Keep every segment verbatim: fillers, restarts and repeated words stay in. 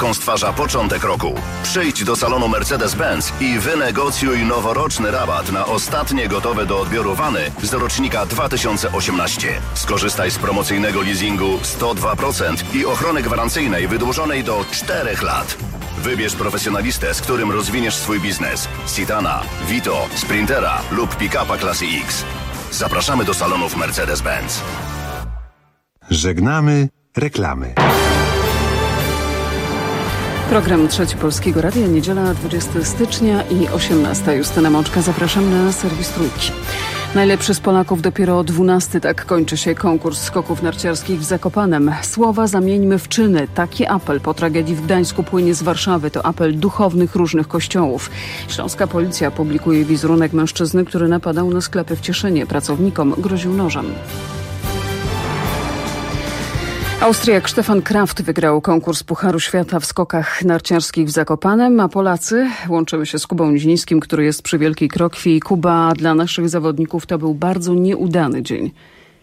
Taką stwarza początek roku. Przyjdź do salonu Mercedes-Benz i wynegocjuj noworoczny rabat na ostatnie gotowe do odbioru wany z rocznika dwa tysiące osiemnaście. Skorzystaj z promocyjnego leasingu sto dwa procent i ochrony gwarancyjnej wydłużonej do czterech lat. Wybierz profesjonalistę, z którym rozwiniesz swój biznes. Citana, Vito, Sprintera lub pick-upa klasy X. Zapraszamy do salonów Mercedes-Benz. Żegnamy reklamy. Program Trzeci Polskiego Radia, niedziela dwudziestego stycznia i osiemnasta. Justyna Mączka, zapraszam na serwis Trójki. Najlepszy z Polaków dopiero dwunasty, tak kończy się konkurs skoków narciarskich w Zakopanem. Słowa zamieńmy w czyny. Taki apel po tragedii w Gdańsku płynie z Warszawy. To apel duchownych różnych kościołów. Śląska policja publikuje wizerunek mężczyzny, który napadał na sklepy w Cieszynie. Pracownikom groził nożem. Austriak Stefan Kraft wygrał konkurs Pucharu Świata w skokach narciarskich w Zakopanem, a Polacy, łączymy się z Kubą Nizińskim, który jest przy Wielkiej Krokwi. Kuba, dla naszych zawodników to był bardzo nieudany dzień.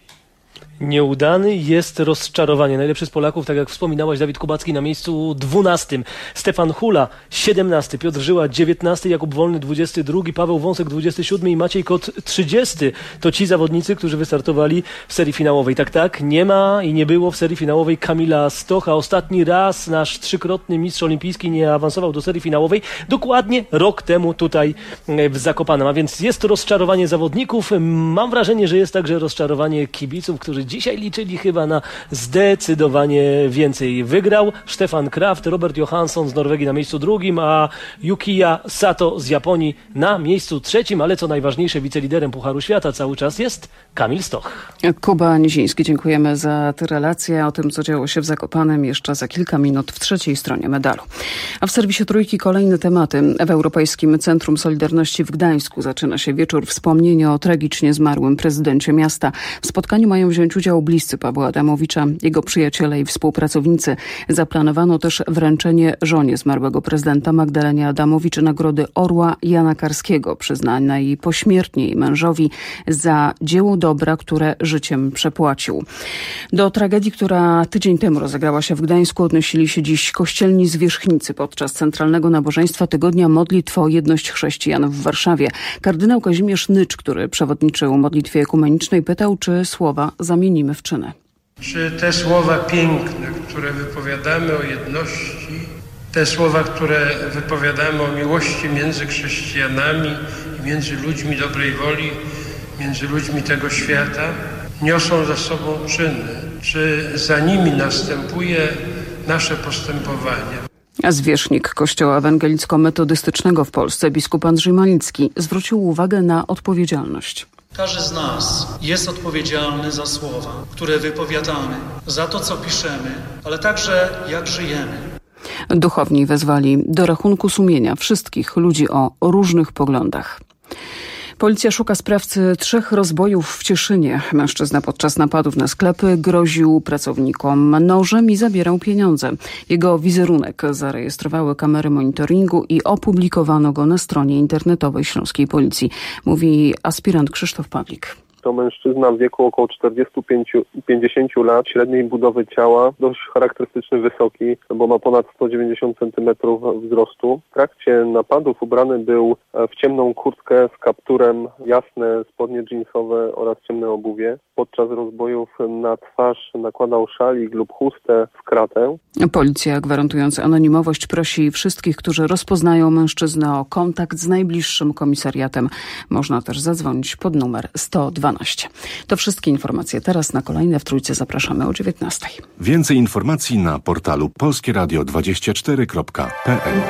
Nieudany jest rozczarowanie. Najlepszy z Polaków, tak jak wspominałaś, Dawid Kubacki na miejscu dwunastym, Stefan Hula siedemnasty, Piotr Żyła dziewiętnasty, Jakub Wolny dwudziesty drugi, Paweł Wąsek dwudziesty siódmy i Maciej Kot trzydziesty. To ci zawodnicy, którzy wystartowali w serii finałowej. Tak, tak, nie ma i nie było w serii finałowej Kamila Stocha. Ostatni raz nasz trzykrotny mistrz olimpijski nie awansował do serii finałowej. Dokładnie rok temu tutaj w Zakopanem. A więc jest rozczarowanie zawodników. Mam wrażenie, że jest także rozczarowanie kibiców, którzy dzisiaj liczyli chyba na zdecydowanie więcej. Wygrał Stefan Kraft, Robert Johansson z Norwegii na miejscu drugim, a Yukiya Sato z Japonii na miejscu trzecim, ale co najważniejsze, wiceliderem Pucharu Świata cały czas jest Kamil Stoch. Kuba Niziński, dziękujemy za tę relację. O tym, co działo się w Zakopanem, jeszcze za kilka minut w trzeciej stronie medalu. A w serwisie Trójki kolejne tematy. W Europejskim Centrum Solidarności w Gdańsku zaczyna się wieczór wspomnienia o tragicznie zmarłym prezydencie miasta. W spotkaniu mają wziąć udział bliscy Pawła Adamowicza, jego przyjaciele i współpracownicy. Zaplanowano też wręczenie żonie zmarłego prezydenta Magdalenie Adamowicz Nagrody Orła Jana Karskiego, przyznanej pośmiertnie jej mężowi za dzieło dobra, które życiem przepłacił. Do tragedii, która tydzień temu rozegrała się w Gdańsku, odnosili się dziś kościelni zwierzchnicy podczas centralnego nabożeństwa Tygodnia Modlitw o Jedność Chrześcijan w Warszawie. Kardynał Kazimierz Nycz, który przewodniczył modlitwie ekumenicznej, pytał, czy słowa zamienimy w czyny. Czy te słowa piękne, które wypowiadamy o jedności, te słowa, które wypowiadamy o miłości między chrześcijanami i między ludźmi dobrej woli, między ludźmi tego świata, niosą za sobą czyny? Czy za nimi następuje nasze postępowanie? A zwierzchnik Kościoła Ewangelicko-Metodystycznego w Polsce, biskup Andrzej Malicki, zwrócił uwagę na odpowiedzialność. Każdy z nas jest odpowiedzialny za słowa, które wypowiadamy, za to, co piszemy, ale także jak żyjemy. Duchowni wezwali do rachunku sumienia wszystkich ludzi o różnych poglądach. Policja szuka sprawcy trzech rozbojów w Cieszynie. Mężczyzna podczas napadów na sklepy groził pracownikom nożem i zabierał pieniądze. Jego wizerunek zarejestrowały kamery monitoringu i opublikowano go na stronie internetowej Śląskiej Policji, mówi aspirant Krzysztof Pawlik. To mężczyzna w wieku około czterdziestu pięciu do pięćdziesięciu lat, średniej budowy ciała, dość charakterystyczny, wysoki, bo ma ponad sto dziewięćdziesiąt centymetrów wzrostu. W trakcie napadów ubrany był w ciemną kurtkę z kapturem, jasne spodnie dżinsowe oraz ciemne obuwie. Podczas rozbojów na twarz nakładał szalik lub chustę w kratę. Policja, gwarantując anonimowość, prosi wszystkich, którzy rozpoznają mężczyznę, o kontakt z najbliższym komisariatem. Można też zadzwonić pod numer sto dwanaście. To wszystkie informacje. Teraz na kolejne w Trójce zapraszamy o dziewiętnastej. Więcej informacji na portalu polskie radio dwadzieścia cztery kropka p l.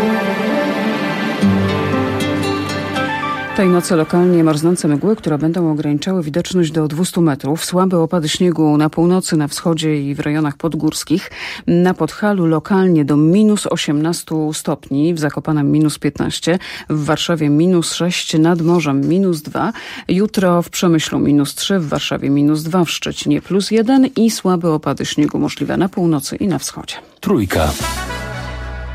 Tej nocy lokalnie marznące mgły, które będą ograniczały widoczność do dwustu metrów. Słabe opady śniegu na północy, na wschodzie i w rejonach podgórskich. Na Podhalu lokalnie do minus osiemnastu stopni, w Zakopanem minus piętnaście, w Warszawie minus sześć, nad morzem minus dwa. Jutro w Przemyślu minus trzy, w Warszawie minus dwa, w Szczecinie plus jeden i słabe opady śniegu możliwe na północy i na wschodzie. Trójka.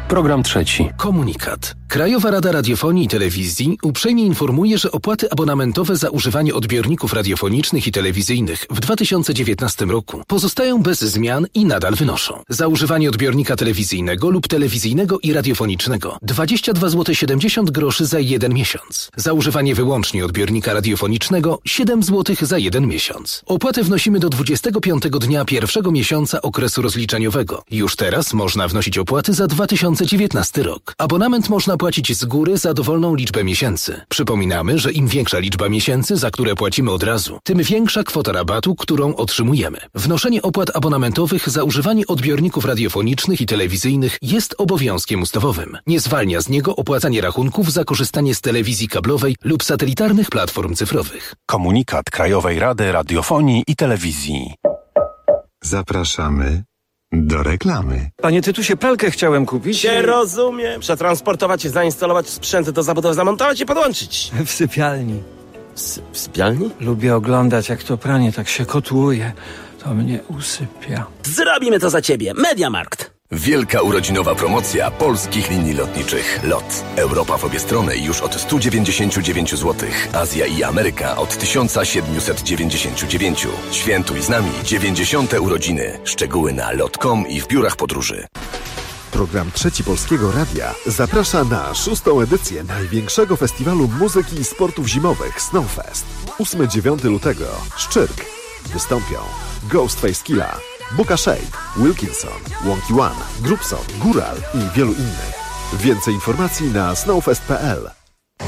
Program trzeci. Komunikat. Krajowa Rada Radiofonii i Telewizji uprzejmie informuje, że opłaty abonamentowe za używanie odbiorników radiofonicznych i telewizyjnych w dwa tysiące dziewiętnastym roku pozostają bez zmian i nadal wynoszą: za używanie odbiornika telewizyjnego lub telewizyjnego i radiofonicznego dwadzieścia dwa złote siedemdziesiąt groszy za jeden miesiąc. Za używanie wyłącznie odbiornika radiofonicznego siedem złotych za jeden miesiąc. Opłatę wnosimy do dwudziestego piątego dnia pierwszego miesiąca okresu rozliczeniowego. Już teraz można wnosić opłaty za dwa tysiące dziewiętnasty rok. Abonament można płacić z góry za dowolną liczbę miesięcy. Przypominamy, że im większa liczba miesięcy, za które płacimy od razu, tym większa kwota rabatu, którą otrzymujemy. Wnoszenie opłat abonamentowych za używanie odbiorników radiofonicznych i telewizyjnych jest obowiązkiem ustawowym. Nie zwalnia z niego opłacanie rachunków za korzystanie z telewizji kablowej lub satelitarnych platform cyfrowych. Komunikat Krajowej Rady Radiofonii i Telewizji. Zapraszamy do reklamy. Panie Tytusie, pralkę chciałem kupić. Się rozumiem. Przetransportować, zainstalować sprzęty do zabudowy, zamontować i podłączyć. W sypialni. W, sy- w sypialni? Lubię oglądać, jak to pranie tak się kotłuje. To mnie usypia. Zrobimy to za ciebie. Mediamarkt. Wielka urodzinowa promocja polskich linii lotniczych LOT. Europa w obie strony już od sto dziewięćdziesiąt dziewięć złotych. Azja i Ameryka od tysiąc siedemset dziewięćdziesiąt dziewięć. Świętuj z nami dziewięćdziesiąte urodziny. Szczegóły na lot kropka com i w biurach podróży. Program Trzeci Polskiego Radia zaprasza na szóstą edycję największego festiwalu muzyki i sportów zimowych Snowfest. ósmego do dziewiątego lutego. Szczyrk. Wystąpią Ghostface Killa, Buka Shade, Wilkinson, Wonky One, Grubson, Góral i wielu innych. Więcej informacji na snowfest kropka p l.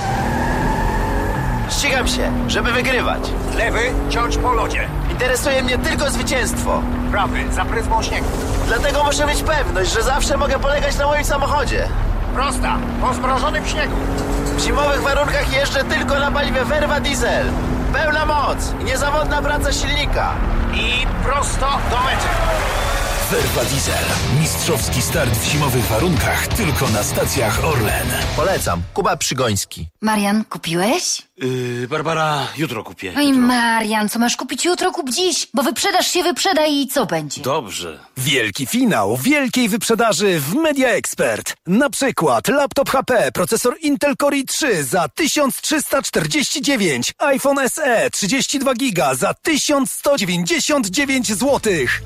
Ścigam się, żeby wygrywać. Lewy, ciąć po lodzie. Interesuje mnie tylko zwycięstwo. Prawy, za pryzmą śniegu. Dlatego muszę mieć pewność, że zawsze mogę polegać na moim samochodzie. Prosta, po zmrożonym śniegu. W zimowych warunkach jeżdżę tylko na paliwie Verva Diesel. Pełna moc i niezawodna praca silnika. I prosto do mety. Verva Diesel. Mistrzowski start w zimowych warunkach tylko na stacjach Orlen. Polecam. Kuba Przygoński. Marian, kupiłeś? Yy, Barbara, jutro kupię. Oj, Marian, co masz kupić jutro, kup dziś, bo wyprzedaż się wyprzeda i co będzie? Dobrze. Wielki finał wielkiej wyprzedaży w Media Expert. Na przykład laptop H P, procesor Intel Core i trzy za tysiąc trzysta czterdzieści dziewięć, iPhone S E trzydzieści dwa giga za tysiąc sto dziewięćdziesiąt dziewięć złotych.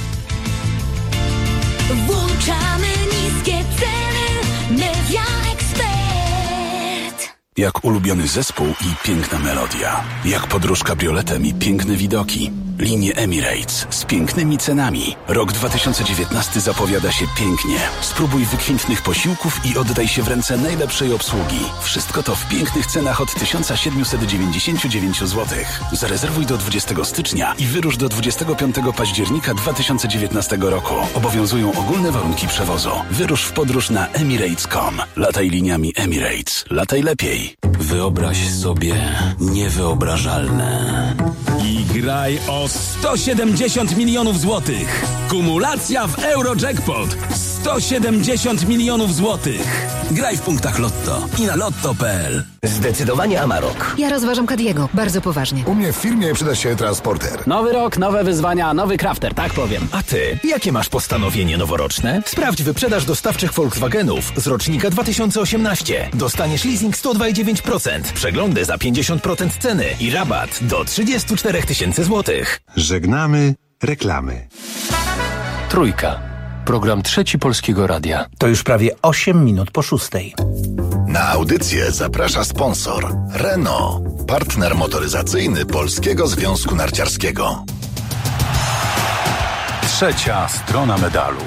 Włączamy niskie ceny. Media Expert. Jak ulubiony zespół i piękna melodia. Jak podróż kabrioletem i piękne widoki. Linie Emirates z pięknymi cenami. Rok dwa tysiące dziewiętnasty zapowiada się pięknie. Spróbuj wykwintnych posiłków i oddaj się w ręce najlepszej obsługi. Wszystko to w pięknych cenach od tysiąc siedemset dziewięćdziesiąt dziewięć złotych. Zarezerwuj do dwudziestego stycznia i wyrusz do dwudziestego piątego października dwa tysiące dziewiętnastego roku. Obowiązują ogólne warunki przewozu. Wyrusz w podróż na emirates kropka com. Lataj liniami Emirates. Lataj lepiej. Wyobraź sobie niewyobrażalne. I graj o sto siedemdziesiąt milionów złotych. Kumulacja w Eurojackpot. sto siedemdziesiąt milionów złotych. Graj w punktach Lotto i na lotto kropka p l. Zdecydowanie Amarok. Ja rozważam Caddiego, bardzo poważnie. U mnie w firmie przyda się transporter. Nowy rok, nowe wyzwania, nowy crafter, tak powiem. A ty, jakie masz postanowienie noworoczne? Sprawdź wyprzedaż dostawczych Volkswagenów z rocznika dwa tysiące osiemnastego. Dostaniesz leasing sto dwa i dziewięć procent, przeglądy za pięćdziesiąt procent ceny i rabat do trzydzieści cztery tysiące złotych. Żegnamy reklamy. Trójka. Program Trzeci Polskiego Radia. To już prawie osiem minut po szóstej. Na audycję zaprasza sponsor Renault, partner motoryzacyjny Polskiego Związku Narciarskiego. Trzecia strona medalu.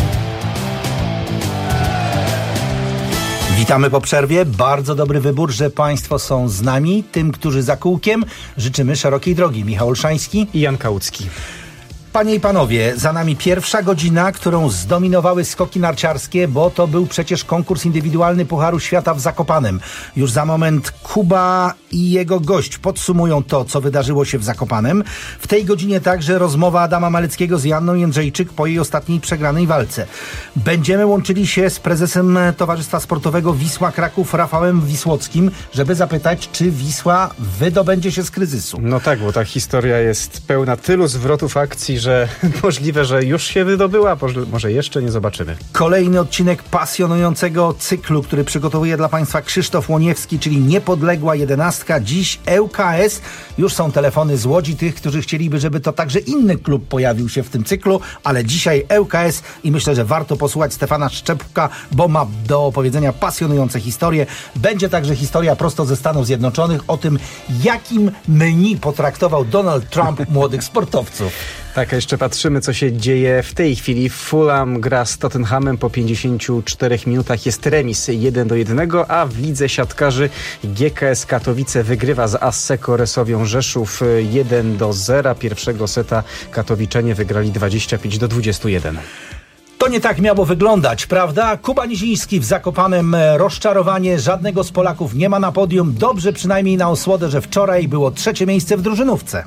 Witamy po przerwie. Bardzo dobry wybór, że Państwo są z nami. Tym, którzy za kółkiem, życzymy szerokiej drogi. Michał Olszański i Jan Kałucki. Panie i panowie, za nami pierwsza godzina, którą zdominowały skoki narciarskie, bo to był przecież konkurs indywidualny Pucharu Świata w Zakopanem. Już za moment Kuba i jego gość podsumują to, co wydarzyło się w Zakopanem. W tej godzinie także rozmowa Adama Maleckiego z Joanną Jędrzejczyk po jej ostatniej przegranej walce. Będziemy łączyli się z prezesem Towarzystwa Sportowego Wisła Kraków Rafałem Wisłockim, żeby zapytać, czy Wisła wydobędzie się z kryzysu. No tak, bo ta historia jest pełna tylu zwrotów akcji, że także możliwe, że już się wydobyła, może jeszcze, nie zobaczymy. Kolejny odcinek pasjonującego cyklu, który przygotowuje dla Państwa Krzysztof Łoniewski, czyli Niepodległa jedenastka. Dziś E U K S. Już są telefony z Łodzi tych, którzy chcieliby, żeby to także inny klub pojawił się w tym cyklu, ale dzisiaj E U K S i myślę, że warto posłuchać Stefana Szczepka, bo ma do opowiedzenia pasjonujące historie. Będzie także historia prosto ze Stanów Zjednoczonych o tym, jakim menu potraktował Donald Trump młodych sportowców. Tak, a jeszcze patrzymy, co się dzieje w tej chwili. Fulham gra z Tottenhamem, po pięćdziesięciu czterech minutach jest remis jeden do jednego, a w lidze siatkarzy G K S Katowice wygrywa z Asseco Resowią Rzeszów jeden do zera. Pierwszego seta katowiczanie wygrali dwadzieścia pięć do dwudziestu jeden. To nie tak miało wyglądać, prawda? Kuba Niziński w Zakopanem, rozczarowanie, żadnego z Polaków nie ma na podium. Dobrze przynajmniej na osłodę, że wczoraj było trzecie miejsce w drużynówce.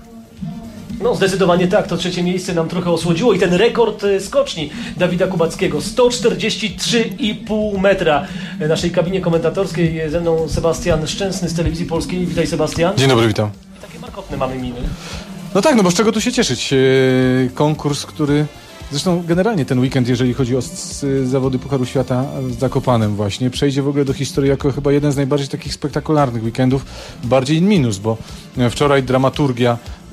No zdecydowanie tak, to trzecie miejsce nam trochę osłodziło i ten rekord skoczni Dawida Kubackiego, sto czterdzieści trzy i pół metra. W naszej kabinie komentatorskiej ze mną Sebastian Szczęsny z Telewizji Polskiej. Witaj, Sebastian. Dzień dobry, witam. I takie markotne mamy miny. No tak, no bo z czego tu się cieszyć? Konkurs, który... Zresztą generalnie ten weekend, jeżeli chodzi o zawody Pucharu Świata z Zakopanem właśnie, przejdzie w ogóle do historii jako chyba jeden z najbardziej takich spektakularnych weekendów, bardziej in minus, bo wczoraj dramaturgia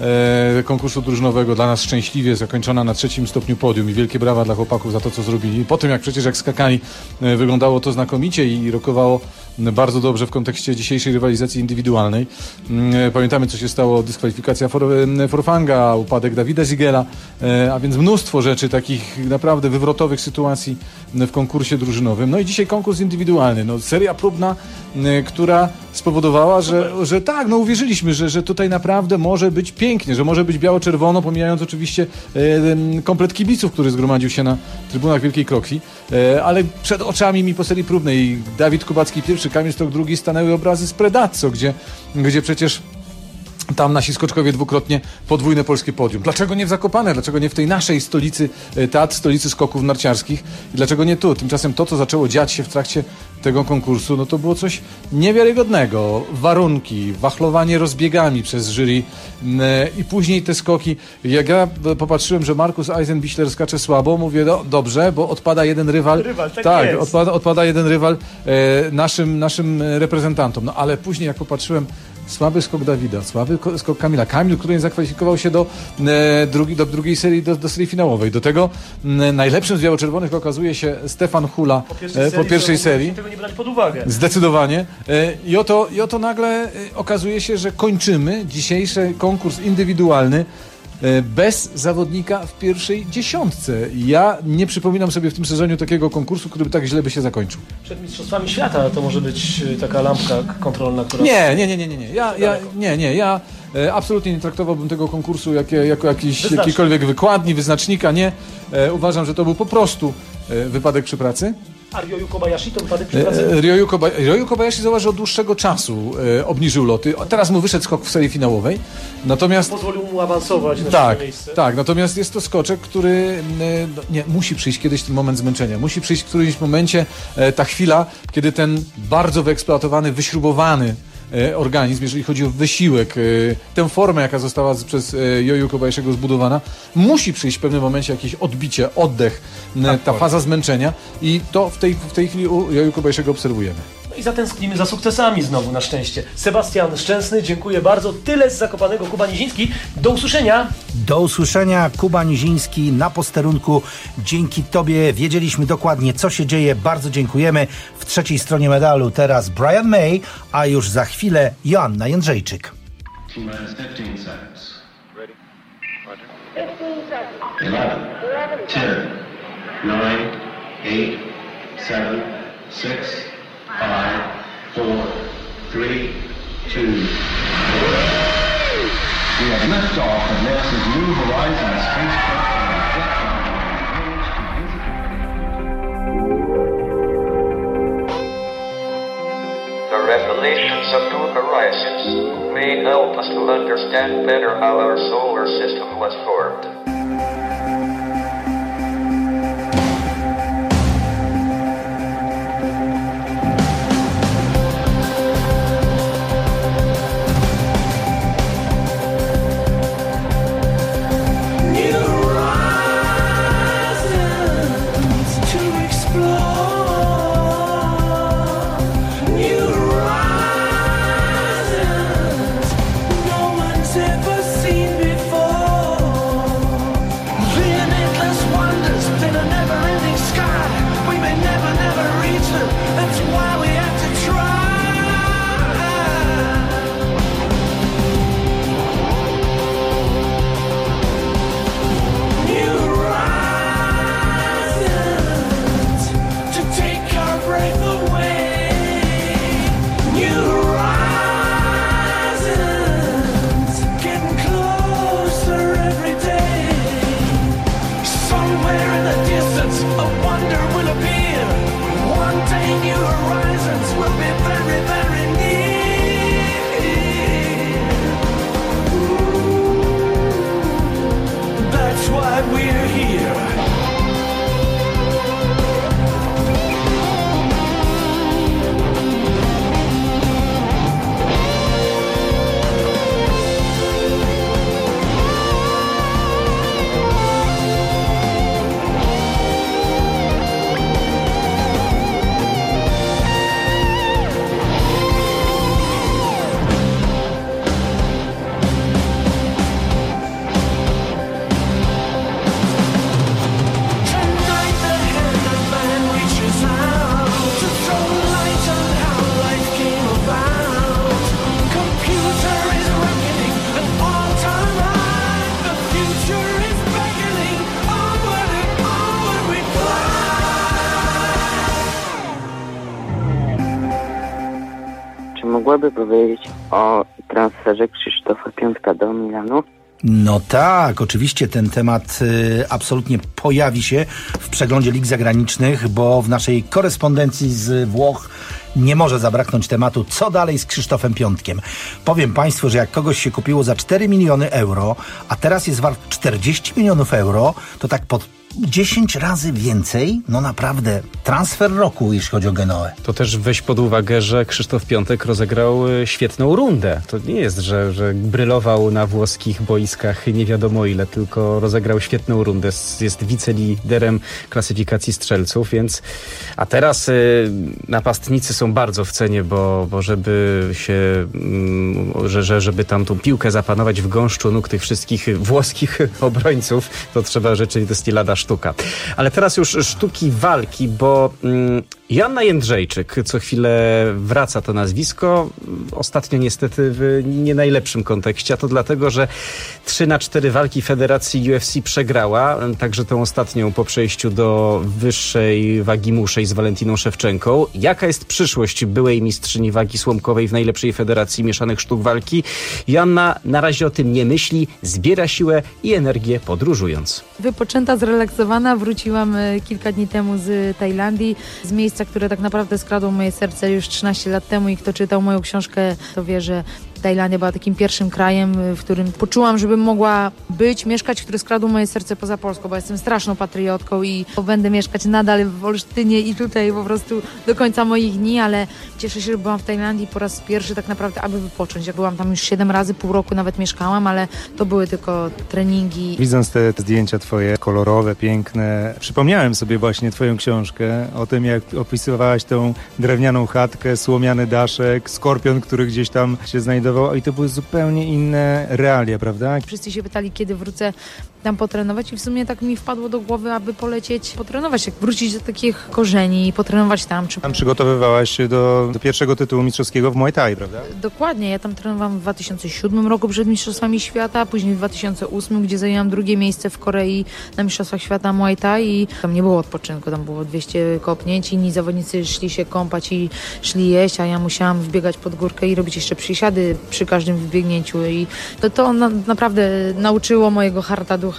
e, konkursu drużynowego dla nas szczęśliwie zakończona na trzecim stopniu podium i wielkie brawa dla chłopaków za to, co zrobili. Po tym, jak przecież jak skakali, e, wyglądało to znakomicie i rokowało bardzo dobrze w kontekście dzisiejszej rywalizacji indywidualnej. E, pamiętamy, co się stało, dyskwalifikacja For, Forfanga, upadek Dawida Zigela, e, a więc mnóstwo rzeczy, takich naprawdę wywrotowych sytuacji w konkursie drużynowym. No i dzisiaj konkurs indywidualny. No, seria próbna, y, która spowodowała, że, że tak, no uwierzyliśmy, że, że tutaj naprawdę może być pięknie, że może być biało-czerwono, pomijając oczywiście y, y, komplet kibiców, który zgromadził się na trybunach Wielkiej Krokwi. Y, ale przed oczami mi po serii próbnej Dawid Kubacki pierwszy, Kamil Stok drugi, stanęły obrazy z Predazzo, gdzie, gdzie przecież tam nasi skoczkowie dwukrotnie podwójne polskie podium. Dlaczego nie w Zakopane? Dlaczego nie w tej naszej stolicy Tatr, stolicy skoków narciarskich? I dlaczego nie tu? Tymczasem to, co zaczęło dziać się w trakcie tego konkursu, no to było coś niewiarygodnego. Warunki, wachlowanie rozbiegami przez jury i później te skoki. Jak ja popatrzyłem, że Markus Eisenbichler skacze słabo, mówię, no dobrze, bo odpada jeden rywal. Rywal, tak, tak jest. Odpada, odpada jeden rywal e, naszym, naszym reprezentantom. No ale później jak popatrzyłem, słaby skok Dawida, słaby skok Kamila. Kamil, który nie zakwalifikował się do, e, drugi, do drugiej serii, do, do serii finałowej. Do tego e, najlepszym z biało-czerwonych okazuje się Stefan Hula po pierwszej e, serii. Po pierwszej serii. Tego nie brać pod uwagę. Zdecydowanie. E, i, oto, I oto nagle e, okazuje się, że kończymy dzisiejszy konkurs indywidualny bez zawodnika w pierwszej dziesiątce. Ja nie przypominam sobie w tym sezonie takiego konkursu, który by tak źle by się zakończył. Przed Mistrzostwami Świata to może być taka lampka kontrolna, która... Nie, nie, nie, nie, nie. nie. Ja, ja, nie, nie. Ja e, absolutnie nie traktowałbym tego konkursu jak, jako jakiś, jakikolwiek wykładni, wyznacznika. Nie. E, uważam, że to był po prostu e, wypadek przy pracy. A Ryoyu Kobayashi to wypadek przy pracy? E, Ryoyu, Koba, Ryoyu Kobayashi, zauważ, od dłuższego czasu e, obniżył loty. Teraz mu wyszedł skok w serii finałowej. Natomiast... Pozwolił mu awansować na tak, miejsce. Tak, natomiast jest to skoczek, który e, no, nie, musi przyjść kiedyś ten moment zmęczenia. Musi przyjść w którymś momencie e, ta chwila, kiedy ten bardzo wyeksploatowany, wyśrubowany organizm, jeżeli chodzi o wysiłek, tę formę, jaka została przez Ryoyu Kobayashiego zbudowana, musi przyjść w pewnym momencie jakieś odbicie, oddech, tak, ta faza zmęczenia i to w tej, w tej chwili u Ryoyu Kobayashiego obserwujemy. No i zatęsknimy za sukcesami znowu, na szczęście. Sebastian Szczęsny, dziękuję bardzo. Tyle z Zakopanego. Kuba Niziński. Do usłyszenia. Do usłyszenia. Kuba Niziński na posterunku. Dzięki Tobie wiedzieliśmy dokładnie, co się dzieje. Bardzo dziękujemy. W trzeciej stronie medalu teraz Brian May, a już za chwilę Joanna Jędrzejczyk. eleven, ten, nine, eight, seven, six, five, four, three, two. We have liftoff of NASA's New Horizons spacecraft. The revelations of New Horizons may help us to understand better how our solar system was formed. New mogłaby powiedzieć o transferze Krzysztofa Piątka do Milanu? No tak, oczywiście ten temat y, absolutnie pojawi się w przeglądzie lig zagranicznych, bo w naszej korespondencji z Włoch nie może zabraknąć tematu, co dalej z Krzysztofem Piątkiem. Powiem Państwu, że jak kogoś się kupiło za cztery miliony euro, a teraz jest wart czterdzieści milionów euro, to tak pod dziesięć razy więcej, no naprawdę, transfer roku, jeśli chodzi o Genoę. To też weź pod uwagę, że Krzysztof Piątek rozegrał świetną rundę. To nie jest, że, że brylował na włoskich boiskach nie wiadomo ile, tylko rozegrał świetną rundę. Jest wiceliderem klasyfikacji strzelców, więc... A teraz y, napastnicy są bardzo w cenie, bo, bo żeby się... Y, że, że, żeby tam tą piłkę zapanować w gąszczu nóg tych wszystkich włoskich obrońców, to trzeba rzeczywiście lada sztuka. Ale teraz już sztuki walki, bo mm, Joanna Jędrzejczyk co chwilę wraca to nazwisko. Ostatnio niestety w nie najlepszym kontekście, a to dlatego, że trzy na cztery walki Federacji U F C przegrała, także tą ostatnią po przejściu do wyższej wagi muszej z Walentiną Szewczenką. Jaka jest przyszłość byłej mistrzyni wagi słomkowej w najlepszej Federacji Mieszanych Sztuk Walki? Joanna na razie o tym nie myśli, zbiera siłę i energię podróżując. Wypoczęta, zrelaksowana, wróciłam kilka dni temu z Tajlandii, z miejsca, które tak naprawdę skradło moje serce już trzynaście lat temu i kto czytał moją książkę, to wie, że Tajlandia była takim pierwszym krajem, w którym poczułam, żebym mogła być, mieszkać, który skradł moje serce poza Polską, bo jestem straszną patriotką i będę mieszkać nadal w Olsztynie i tutaj po prostu do końca moich dni, ale cieszę się, że byłam w Tajlandii po raz pierwszy tak naprawdę, aby wypocząć. Ja byłam tam już siedem razy, pół roku nawet mieszkałam, ale to były tylko treningi. Widząc te zdjęcia twoje, kolorowe, piękne, przypomniałem sobie właśnie twoją książkę o tym, jak opisywałaś tą drewnianą chatkę, słomiany daszek, skorpion, który gdzieś tam się znajdował. I to były zupełnie inne realia, prawda? Wszyscy się pytali, kiedy wrócę tam potrenować i w sumie tak mi wpadło do głowy, aby polecieć potrenować, jak wrócić do takich korzeni i potrenować tam. Czy... Tam przygotowywałaś się do, do pierwszego tytułu mistrzowskiego w Muay Thai, prawda? Dokładnie, ja tam trenowałam w dwa tysiące siódmym roku przed Mistrzostwami Świata, później w dwa tysiące ósmym, gdzie zajęłam drugie miejsce w Korei na Mistrzostwach Świata Muay Thai i tam nie było odpoczynku, tam było dwieście kopnięć, inni zawodnicy szli się kąpać i szli jeść, a ja musiałam wbiegać pod górkę i robić jeszcze przysiady przy każdym wbiegnięciu i to, to na, naprawdę nauczyło mojego harta ducha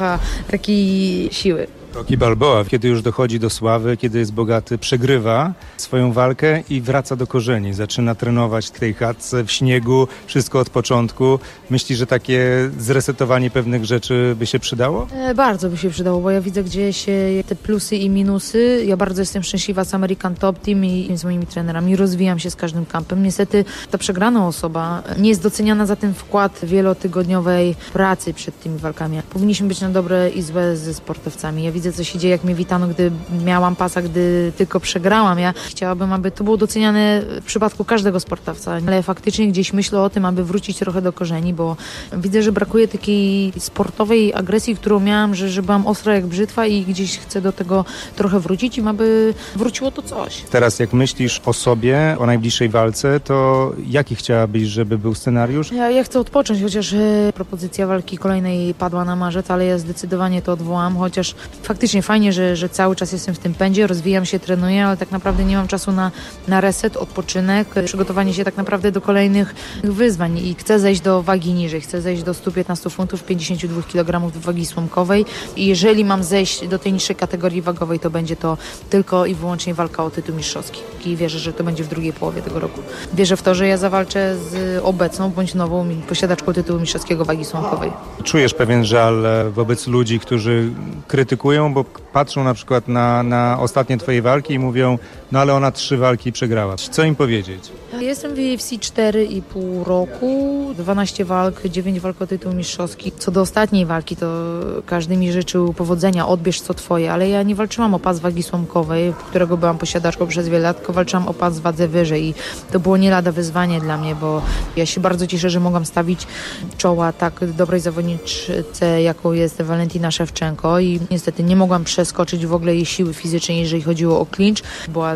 takiej siły. Rocky Balboa, kiedy już dochodzi do sławy, kiedy jest bogaty, przegrywa swoją walkę i wraca do korzeni. Zaczyna trenować w tej chatce, w śniegu, wszystko od początku. Myślisz, że takie zresetowanie pewnych rzeczy by się przydało? E, bardzo by się przydało, bo ja widzę gdzieś te plusy i minusy. Ja bardzo jestem szczęśliwa z American Top Team i z moimi trenerami. Rozwijam się z każdym kampem. Niestety ta przegrana osoba nie jest doceniana za ten wkład wielotygodniowej pracy przed tymi walkami. Powinniśmy być na dobre i złe ze sportowcami. Ja widzę, co się dzieje, jak mnie witano, gdy miałam pasa, gdy tylko przegrałam. Ja chciałabym, aby to było doceniane w przypadku każdego sportowca, ale faktycznie gdzieś myślę o tym, aby wrócić trochę do korzeni, bo widzę, że brakuje takiej sportowej agresji, którą miałam, że, że byłam ostra jak brzytwa i gdzieś chcę do tego trochę wrócić i aby wróciło to coś. Teraz jak myślisz o sobie, o najbliższej walce, to jaki chciałabyś, żeby był scenariusz? Ja, ja chcę odpocząć, chociaż e, propozycja walki kolejnej padła na marzec, ale ja zdecydowanie to odwołam, chociaż faktycznie fajnie, że, że cały czas jestem w tym pędzie, rozwijam się, trenuję, ale tak naprawdę nie mam czasu na, na reset, odpoczynek, przygotowanie się tak naprawdę do kolejnych wyzwań i chcę zejść do wagi niżej, chcę zejść do stu piętnastu funtów, pięćdziesiąt dwa kilogramy wagi słomkowej i jeżeli mam zejść do tej niższej kategorii wagowej, to będzie to tylko i wyłącznie walka o tytuł mistrzowski i wierzę, że to będzie w drugiej połowie tego roku. Wierzę w to, że ja zawalczę z obecną bądź nową posiadaczką tytułu mistrzowskiego wagi słomkowej. Czujesz pewien żal wobec ludzi, którzy krytykują, bo patrzą na przykład na, na ostatnie twoje walki i mówią, no ale ona trzy walki przegrała. Co im powiedzieć? Jestem w U F C cztery i pół roku, dwanaście walk, dziewięć walk o tytuł mistrzowski. Co do ostatniej walki, to każdy mi życzył powodzenia, odbierz co twoje, ale ja nie walczyłam o pas wagi słomkowej, którego byłam posiadaczką przez wiele lat, tylko walczyłam o pas w wadze wyżej i to było nie lada wyzwanie dla mnie, bo ja się bardzo cieszę, że mogłam stawić czoła tak dobrej zawodniczce, jaką jest Walentina Szewczenko i niestety nie mogłam przeskoczyć w ogóle jej siły fizycznej, jeżeli chodziło o clinch. Była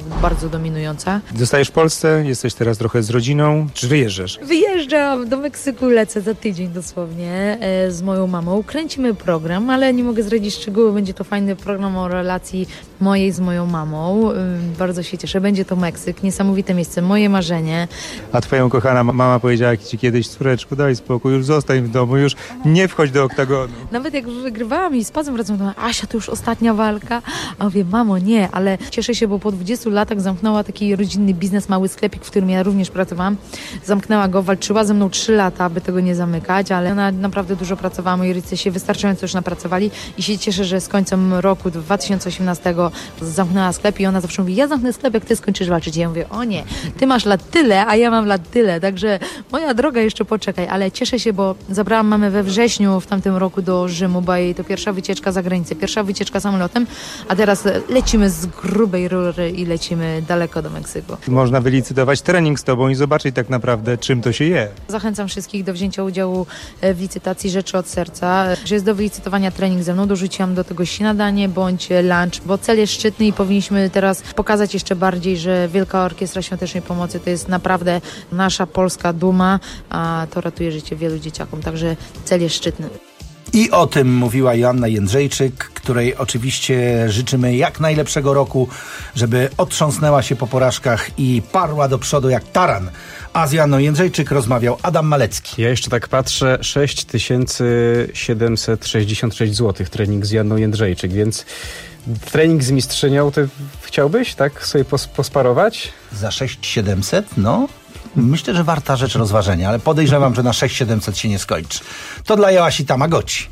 lat bardzo dominująca. Zostajesz w Polsce, jesteś teraz trochę z rodziną, czy wyjeżdżasz? Wyjeżdżam do Meksyku, lecę za tydzień dosłownie e, z moją mamą. Kręcimy program, ale nie mogę zdradzić szczegółów. Będzie to fajny program o relacji mojej z moją mamą. E, bardzo się cieszę. Będzie to Meksyk, niesamowite miejsce, moje marzenie. A twoją kochana mama powiedziała ci kiedyś: córeczku, daj spokój, już zostań w domu, już nie wchodź do oktagonu. Nawet jak wygrywałam i z pasem wracam, to Asia, to już ostatnia walka. A mówię, mamo, nie, ale cieszę się, bo po dwudziestu latach zamknęła taki rodzinny biznes, mały sklepik, w którym ja również pracowałam. Zamknęła go, walczyła ze mną trzy lata, aby tego nie zamykać, ale ona naprawdę dużo pracowała, moi rodzice się wystarczająco już napracowali i się cieszę, że z końcem roku dwa tysiące osiemnastego zamknęła sklep i ona zawsze mówi, ja zamknę sklep, jak ty skończysz walczyć. Ja mówię, o nie, ty masz lat tyle, a ja mam lat tyle, także moja droga jeszcze poczekaj, ale cieszę się, bo zabrałam mamę we wrześniu w tamtym roku do Rzymu, bo jej to pierwsza wycieczka za granicę, pierwsza wycieczka samolotem, a teraz lecimy z grubej rury i lecimy daleko do Meksyku. Można wylicytować trening z tobą i zobaczyć tak naprawdę, czym to się je. Zachęcam wszystkich do wzięcia udziału w licytacji Rzeczy od Serca. Że jest do wylicytowania trening ze mną, dorzuciłam do tego śniadanie bądź lunch, bo cel jest szczytny i powinniśmy teraz pokazać jeszcze bardziej, że Wielka Orkiestra Świątecznej Pomocy to jest naprawdę nasza polska duma, a to ratuje życie wielu dzieciakom, także cel jest szczytny. I o tym mówiła Joanna Jędrzejczyk, której oczywiście życzymy jak najlepszego roku, żeby otrząsnęła się po porażkach i parła do przodu jak taran. A z Joanną Jędrzejczyk rozmawiał Adam Malecki. Ja jeszcze tak patrzę, sześć tysięcy siedemset sześćdziesiąt sześć złotych trening z Joanną Jędrzejczyk, więc trening z mistrzynią ty chciałbyś tak sobie pos- posparować? Za sześć tysięcy siedemset? No... Myślę, że warta rzecz rozważenia, ale podejrzewam, że na sześć tysięcy siedemset się nie skończy. To dla Joasi Tamagotchi.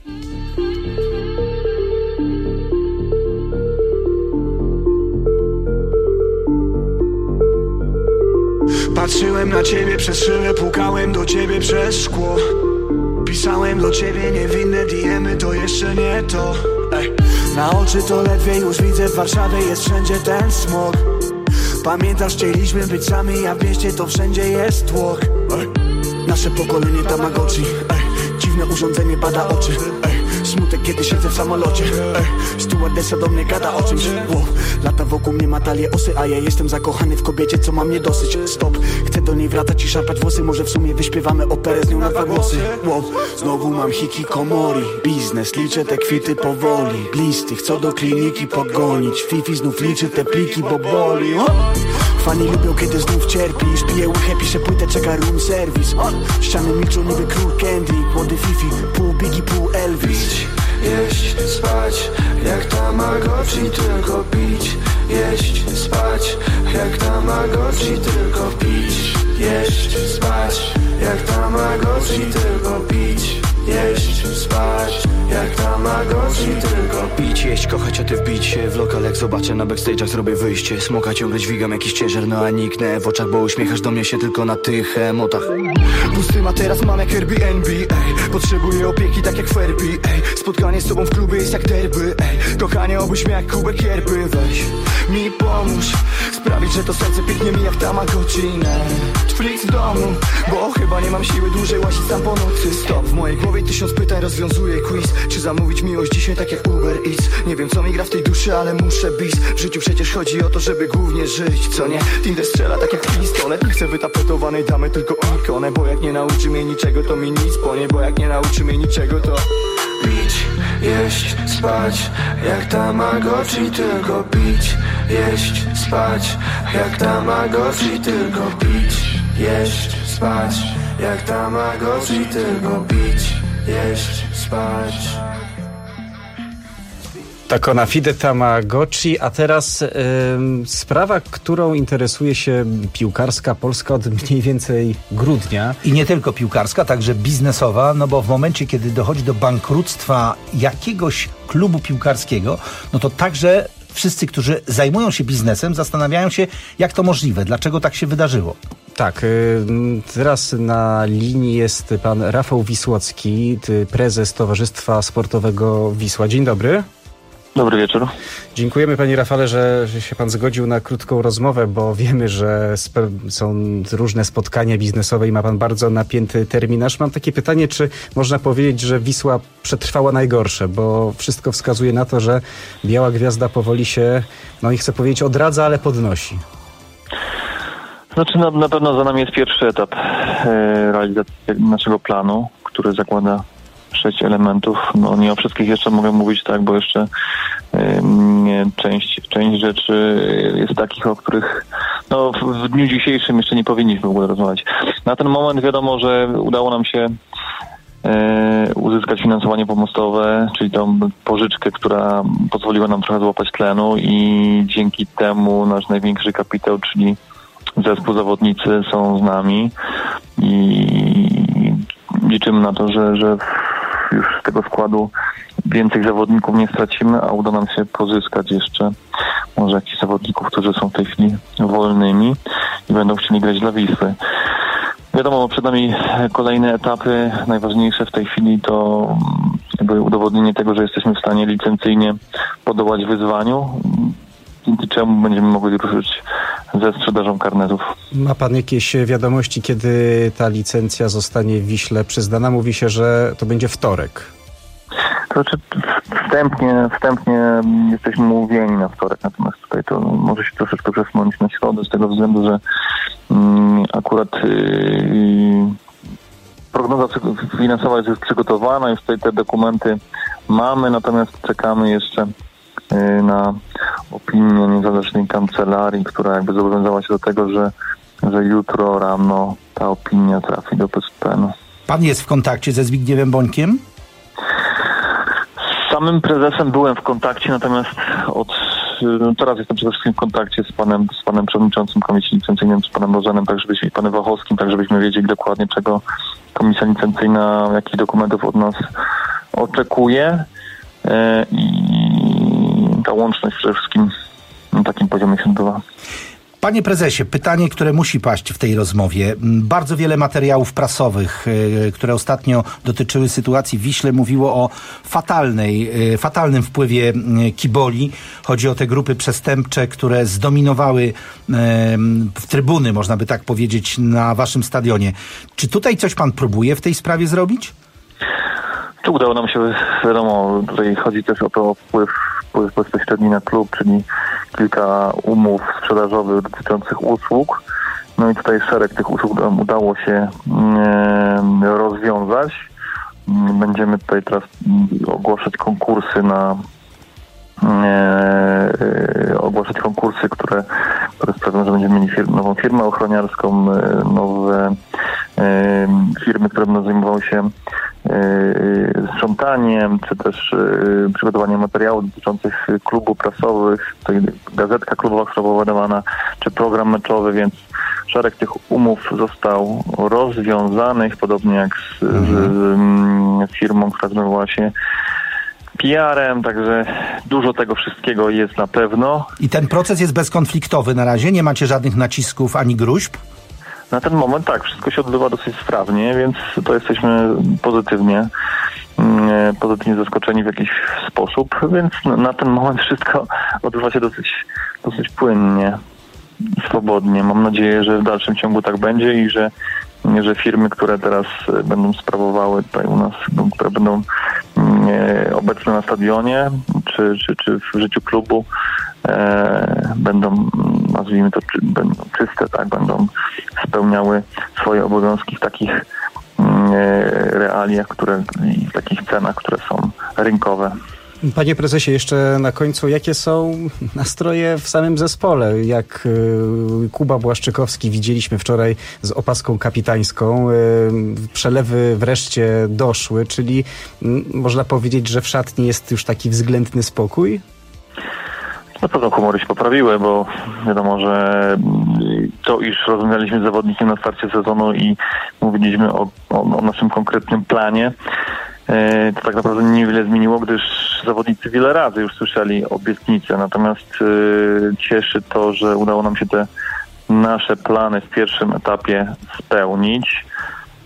Patrzyłem na ciebie przez szybę, pukałem do ciebie przez szkło. Pisałem do ciebie niewinne D M-y, to jeszcze nie to. Ej. Na oczy to ledwie już widzę, w Warszawie jest wszędzie ten smog. Pamiętasz, chcieliśmy być sami, a w mieście to wszędzie jest tłok. Ej. Nasze pokolenie Tamagotchi. Ej. Dziwne urządzenie bada oczy. Ej. Smutek, kiedy siedzę w samolocie. Ej. Stewardessa do mnie gada o czymś. Wow. Lata wokół mnie ma talię osy, a ja jestem zakochany w kobiecie, co ma mnie dosyć. Stop, chcę do niej wracać i szarpać włosy. Może w sumie wyśpiewamy operę z nią na dwa głosy. Wow. Znowu mam hikikomori. Biznes, liczę te kwity powoli. Blistych, co do kliniki pogonić. Fifi znów liczy te pliki, bo boli. O! Fani lubią, kiedy znów cierpisz. Piję łychę, piszę płytę, czeka room service. O! Ściany milczą niby król Candy. Młody Fifi, pół Biggie, pół Elvis. Jeść, spać, jak Tamagotchi, tylko pić. Jeść, spać, jak Tamagotchi, tylko pić. Jeść, spać, jak Tamagotchi, tylko pić. Jeść, spać, jak Tamagotchi, tylko pić. Jeść, kochać, a ty wbić się w lokal, jak zobaczę na backstage'ach zrobię wyjście. Smoka ciągle dźwigam jakiś ciężar, no a niknę w oczach, bo uśmiechasz do mnie się tylko na tych emotach. Pusty ma teraz mam jak Airbnb, ej. Potrzebuję opieki tak jak Ferbi, ej. Spotkanie z tobą w klubie jest jak derby, ej. Kochanie, obyś mnie jak kubek yerby. Weź mi pomóż sprawić, że to serce pięknie mi jak Tamagotchi. Netflix w domu, bo chyba nie mam siły dłużej łazić sam po nocy. Stop, w mojej głowie tysiąc pytań, rozwiązuję quiz. Czy zamówić miłość dzisiaj tak jak Uber Eats? Nie wiem co mi gra w tej duszy, ale muszę bis. W życiu przecież chodzi o to, żeby głównie żyć, co nie? Tinder strzela tak jak pistolet. Nie chcę wytapetowanej damy, tylko ikonę. Bo jak nie nauczy mnie niczego, to mi nic ponie. Bo jak nie nauczy mnie niczego, to pić, jeść, spać, jak Tamagotchi, tylko pić. Jeść, spać, jak Tamagotchi, tylko pić. Jeść, spać, jak Tamagotchi, tylko pić. Jeść, spać. Tak ona, Fide Tamagotchi, a teraz y, sprawa, którą interesuje się piłkarska Polska od mniej więcej grudnia. I nie tylko piłkarska, także biznesowa, no bo w momencie, kiedy dochodzi do bankructwa jakiegoś klubu piłkarskiego, no to także wszyscy, którzy zajmują się biznesem, zastanawiają się, jak to możliwe, dlaczego tak się wydarzyło. Tak, teraz na linii jest pan Rafał Wisłocki, prezes Towarzystwa Sportowego Wisła. Dzień dobry. Dobry wieczór. Dziękujemy panie Rafale, że, że się pan zgodził na krótką rozmowę, bo wiemy, że spe- są różne spotkania biznesowe i ma pan bardzo napięty terminarz. Mam takie pytanie, czy można powiedzieć, że Wisła przetrwała najgorsze, bo wszystko wskazuje na to, że Biała Gwiazda powoli się, no nie chcę powiedzieć odradza, ale podnosi. Znaczy na, na pewno za nami jest pierwszy etap e, realizacji naszego planu, który zakłada sześć elementów. No nie o wszystkich jeszcze mogę mówić, tak, bo jeszcze y, część, część rzeczy jest takich, o których no, w dniu dzisiejszym jeszcze nie powinniśmy w ogóle rozmawiać. Na ten moment wiadomo, że udało nam się y, uzyskać finansowanie pomostowe, czyli tą pożyczkę, która pozwoliła nam trochę złapać tlenu i dzięki temu nasz największy kapitał, czyli zespół, zawodnicy są z nami i liczymy na to, że, że już z tego składu więcej zawodników nie stracimy, a uda nam się pozyskać jeszcze może jakichś zawodników, którzy są w tej chwili wolnymi i będą chcieli grać dla Wisły. Wiadomo, przed nami kolejne etapy. Najważniejsze w tej chwili to jakby udowodnienie tego, że jesteśmy w stanie licencyjnie podołać wyzwaniu, dzięki czemu będziemy mogli ruszyć ze sprzedażą karnetów. Ma pan jakieś wiadomości, kiedy ta licencja zostanie w Wiśle przyznana? Mówi się, że to będzie wtorek. To znaczy wstępnie, wstępnie jesteśmy umówieni na wtorek, natomiast tutaj to może się troszeczkę przesunąć na środę z tego względu, że mm, akurat yy, prognoza finansowa jest już przygotowana, już tutaj te dokumenty mamy, natomiast czekamy jeszcze na opinię niezależnej kancelarii, która jakby zobowiązała się do tego, że, że jutro rano ta opinia trafi do P S P N. Pan jest w kontakcie ze Zbigniewem Bońkiem? Z samym prezesem byłem w kontakcie, natomiast od no teraz jestem przede wszystkim w kontakcie z panem, z panem przewodniczącym Komisji Licencyjnej, z panem Bożenem, tak żebyśmy, i panem Wachowskim, tak żebyśmy wiedzieli dokładnie, czego Komisja Licencyjna, jakich dokumentów od nas oczekuje i ta łączność przede wszystkim na takim poziomie się odbywa. Panie prezesie, pytanie, które musi paść w tej rozmowie. Bardzo wiele materiałów prasowych, które ostatnio dotyczyły sytuacji w Wiśle, mówiło o fatalnej, fatalnym wpływie kiboli. Chodzi o te grupy przestępcze, które zdominowały w trybuny, można by tak powiedzieć, na waszym stadionie. Czy tutaj coś pan próbuje w tej sprawie zrobić? Tu udało nam się, wiadomo, tutaj chodzi też o to wpływ, wpływ bezpośredni na klub, czyli kilka umów sprzedażowych dotyczących usług. No i tutaj szereg tych usług udało się e, rozwiązać. Będziemy tutaj teraz ogłaszać konkursy na e, ogłaszać konkursy, które, które sprawią, że będziemy mieli firm, nową firmę ochroniarską, e, nowe e, firmy, które będą zajmowały się sprzątaniem, czy też y, przygotowaniem materiałów dotyczących klubów prasowych, tutaj gazetka klubowa, która była wydawana, czy program meczowy, więc szereg tych umów został rozwiązanych, podobnie jak z, mhm. z, z firmą, która zajmowała się P R-em, także dużo tego wszystkiego jest na pewno. I ten proces jest bezkonfliktowy na razie? Nie macie żadnych nacisków ani gruźb? Na ten moment tak, wszystko się odbywa dosyć sprawnie, więc to jesteśmy pozytywnie, pozytywnie zaskoczeni w jakiś sposób, więc na ten moment wszystko odbywa się dosyć, dosyć płynnie, swobodnie. Mam nadzieję, że w dalszym ciągu tak będzie i że, że firmy, które teraz będą sprawowały tutaj u nas, które będą obecne na stadionie czy, czy, czy w życiu klubu, e, będą, nazwijmy to, czy, będą czyste, tak, będą spełniały swoje obowiązki w takich e, realiach, które i w takich cenach, które są rynkowe. Panie prezesie, jeszcze na końcu, jakie są nastroje w samym zespole? Jak y, Kuba Błaszczykowski widzieliśmy wczoraj z opaską kapitańską, y, przelewy wreszcie doszły, czyli y, można powiedzieć, że w szatni jest już taki względny spokój? Na pewno humory się poprawiły, bo wiadomo, że to, iż rozmawialiśmy z zawodnikiem na starcie sezonu i mówiliśmy o, o, o naszym konkretnym planie, to tak naprawdę niewiele zmieniło, gdyż zawodnicy wiele razy już słyszeli obietnice. Natomiast yy, cieszy to, że udało nam się te nasze plany w pierwszym etapie spełnić.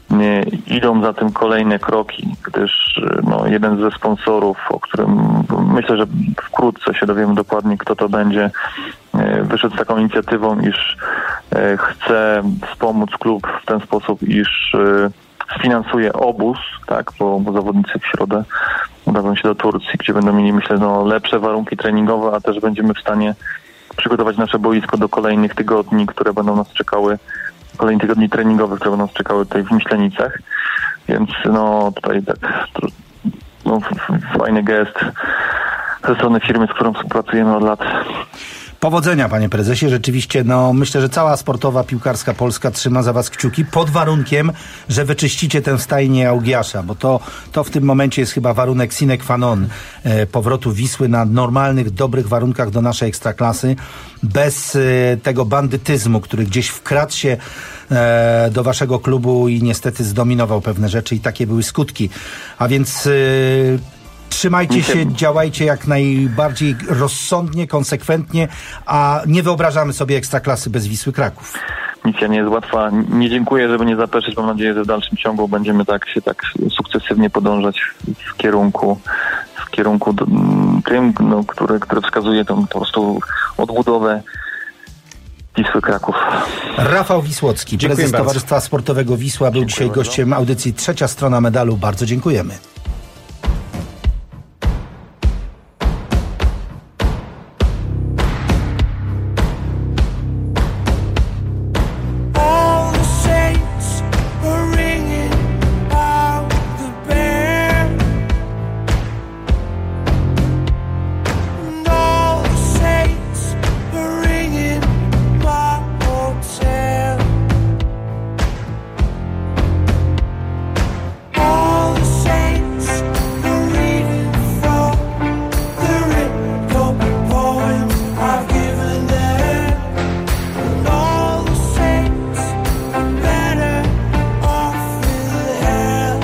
nie, idą za tym kolejne kroki, gdyż no, jeden ze sponsorów, o którym myślę, że wkrótce się dowiemy dokładnie, kto to będzie, wyszedł z taką inicjatywą, iż chce wspomóc klub w ten sposób, iż sfinansuje obóz, tak, bo, bo zawodnicy w środę udadzą się do Turcji, gdzie będą mieli, myślę, no, lepsze warunki treningowe, a też będziemy w stanie przygotować nasze boisko do kolejnych tygodni, które będą nas czekały, kolejnych tygodni treningowych, które będą nas czekały tutaj w Myślenicach. Więc no tutaj tak no, fajny gest ze strony firmy, z którą współpracujemy od lat. Powodzenia, panie prezesie. Rzeczywiście, no myślę, że cała sportowa piłkarska Polska trzyma za was kciuki pod warunkiem, że wyczyścicie tę stajnię Augiasza, bo to, to w tym momencie jest chyba warunek sine qua non e, powrotu Wisły na normalnych, dobrych warunkach do naszej ekstraklasy, bez e, tego bandytyzmu, który gdzieś wkradł się e, do waszego klubu i niestety zdominował pewne rzeczy i takie były skutki. A więc e, trzymajcie się, działajcie jak najbardziej rozsądnie, konsekwentnie, a nie wyobrażamy sobie ekstraklasy bez Wisły Kraków. Misja nie jest łatwa. Nie dziękuję, żeby nie zapeszyć. Mam nadzieję, że w dalszym ciągu będziemy tak się tak sukcesywnie podążać w kierunku w kierunku do, tym, no, które, które wskazuje tą po prostu odbudowę Wisły Kraków. Rafał Wisłocki, dziękuję prezes bardzo. Towarzystwa Sportowego Wisła, był Dziękuję dzisiaj bardzo. gościem audycji Trzecia Strona Medalu. Bardzo dziękujemy. All the saints are ringing out the bell, and all the saints are ringing my hotel. All the saints are reading from the written poem I've given them, and all the saints are better off in hell.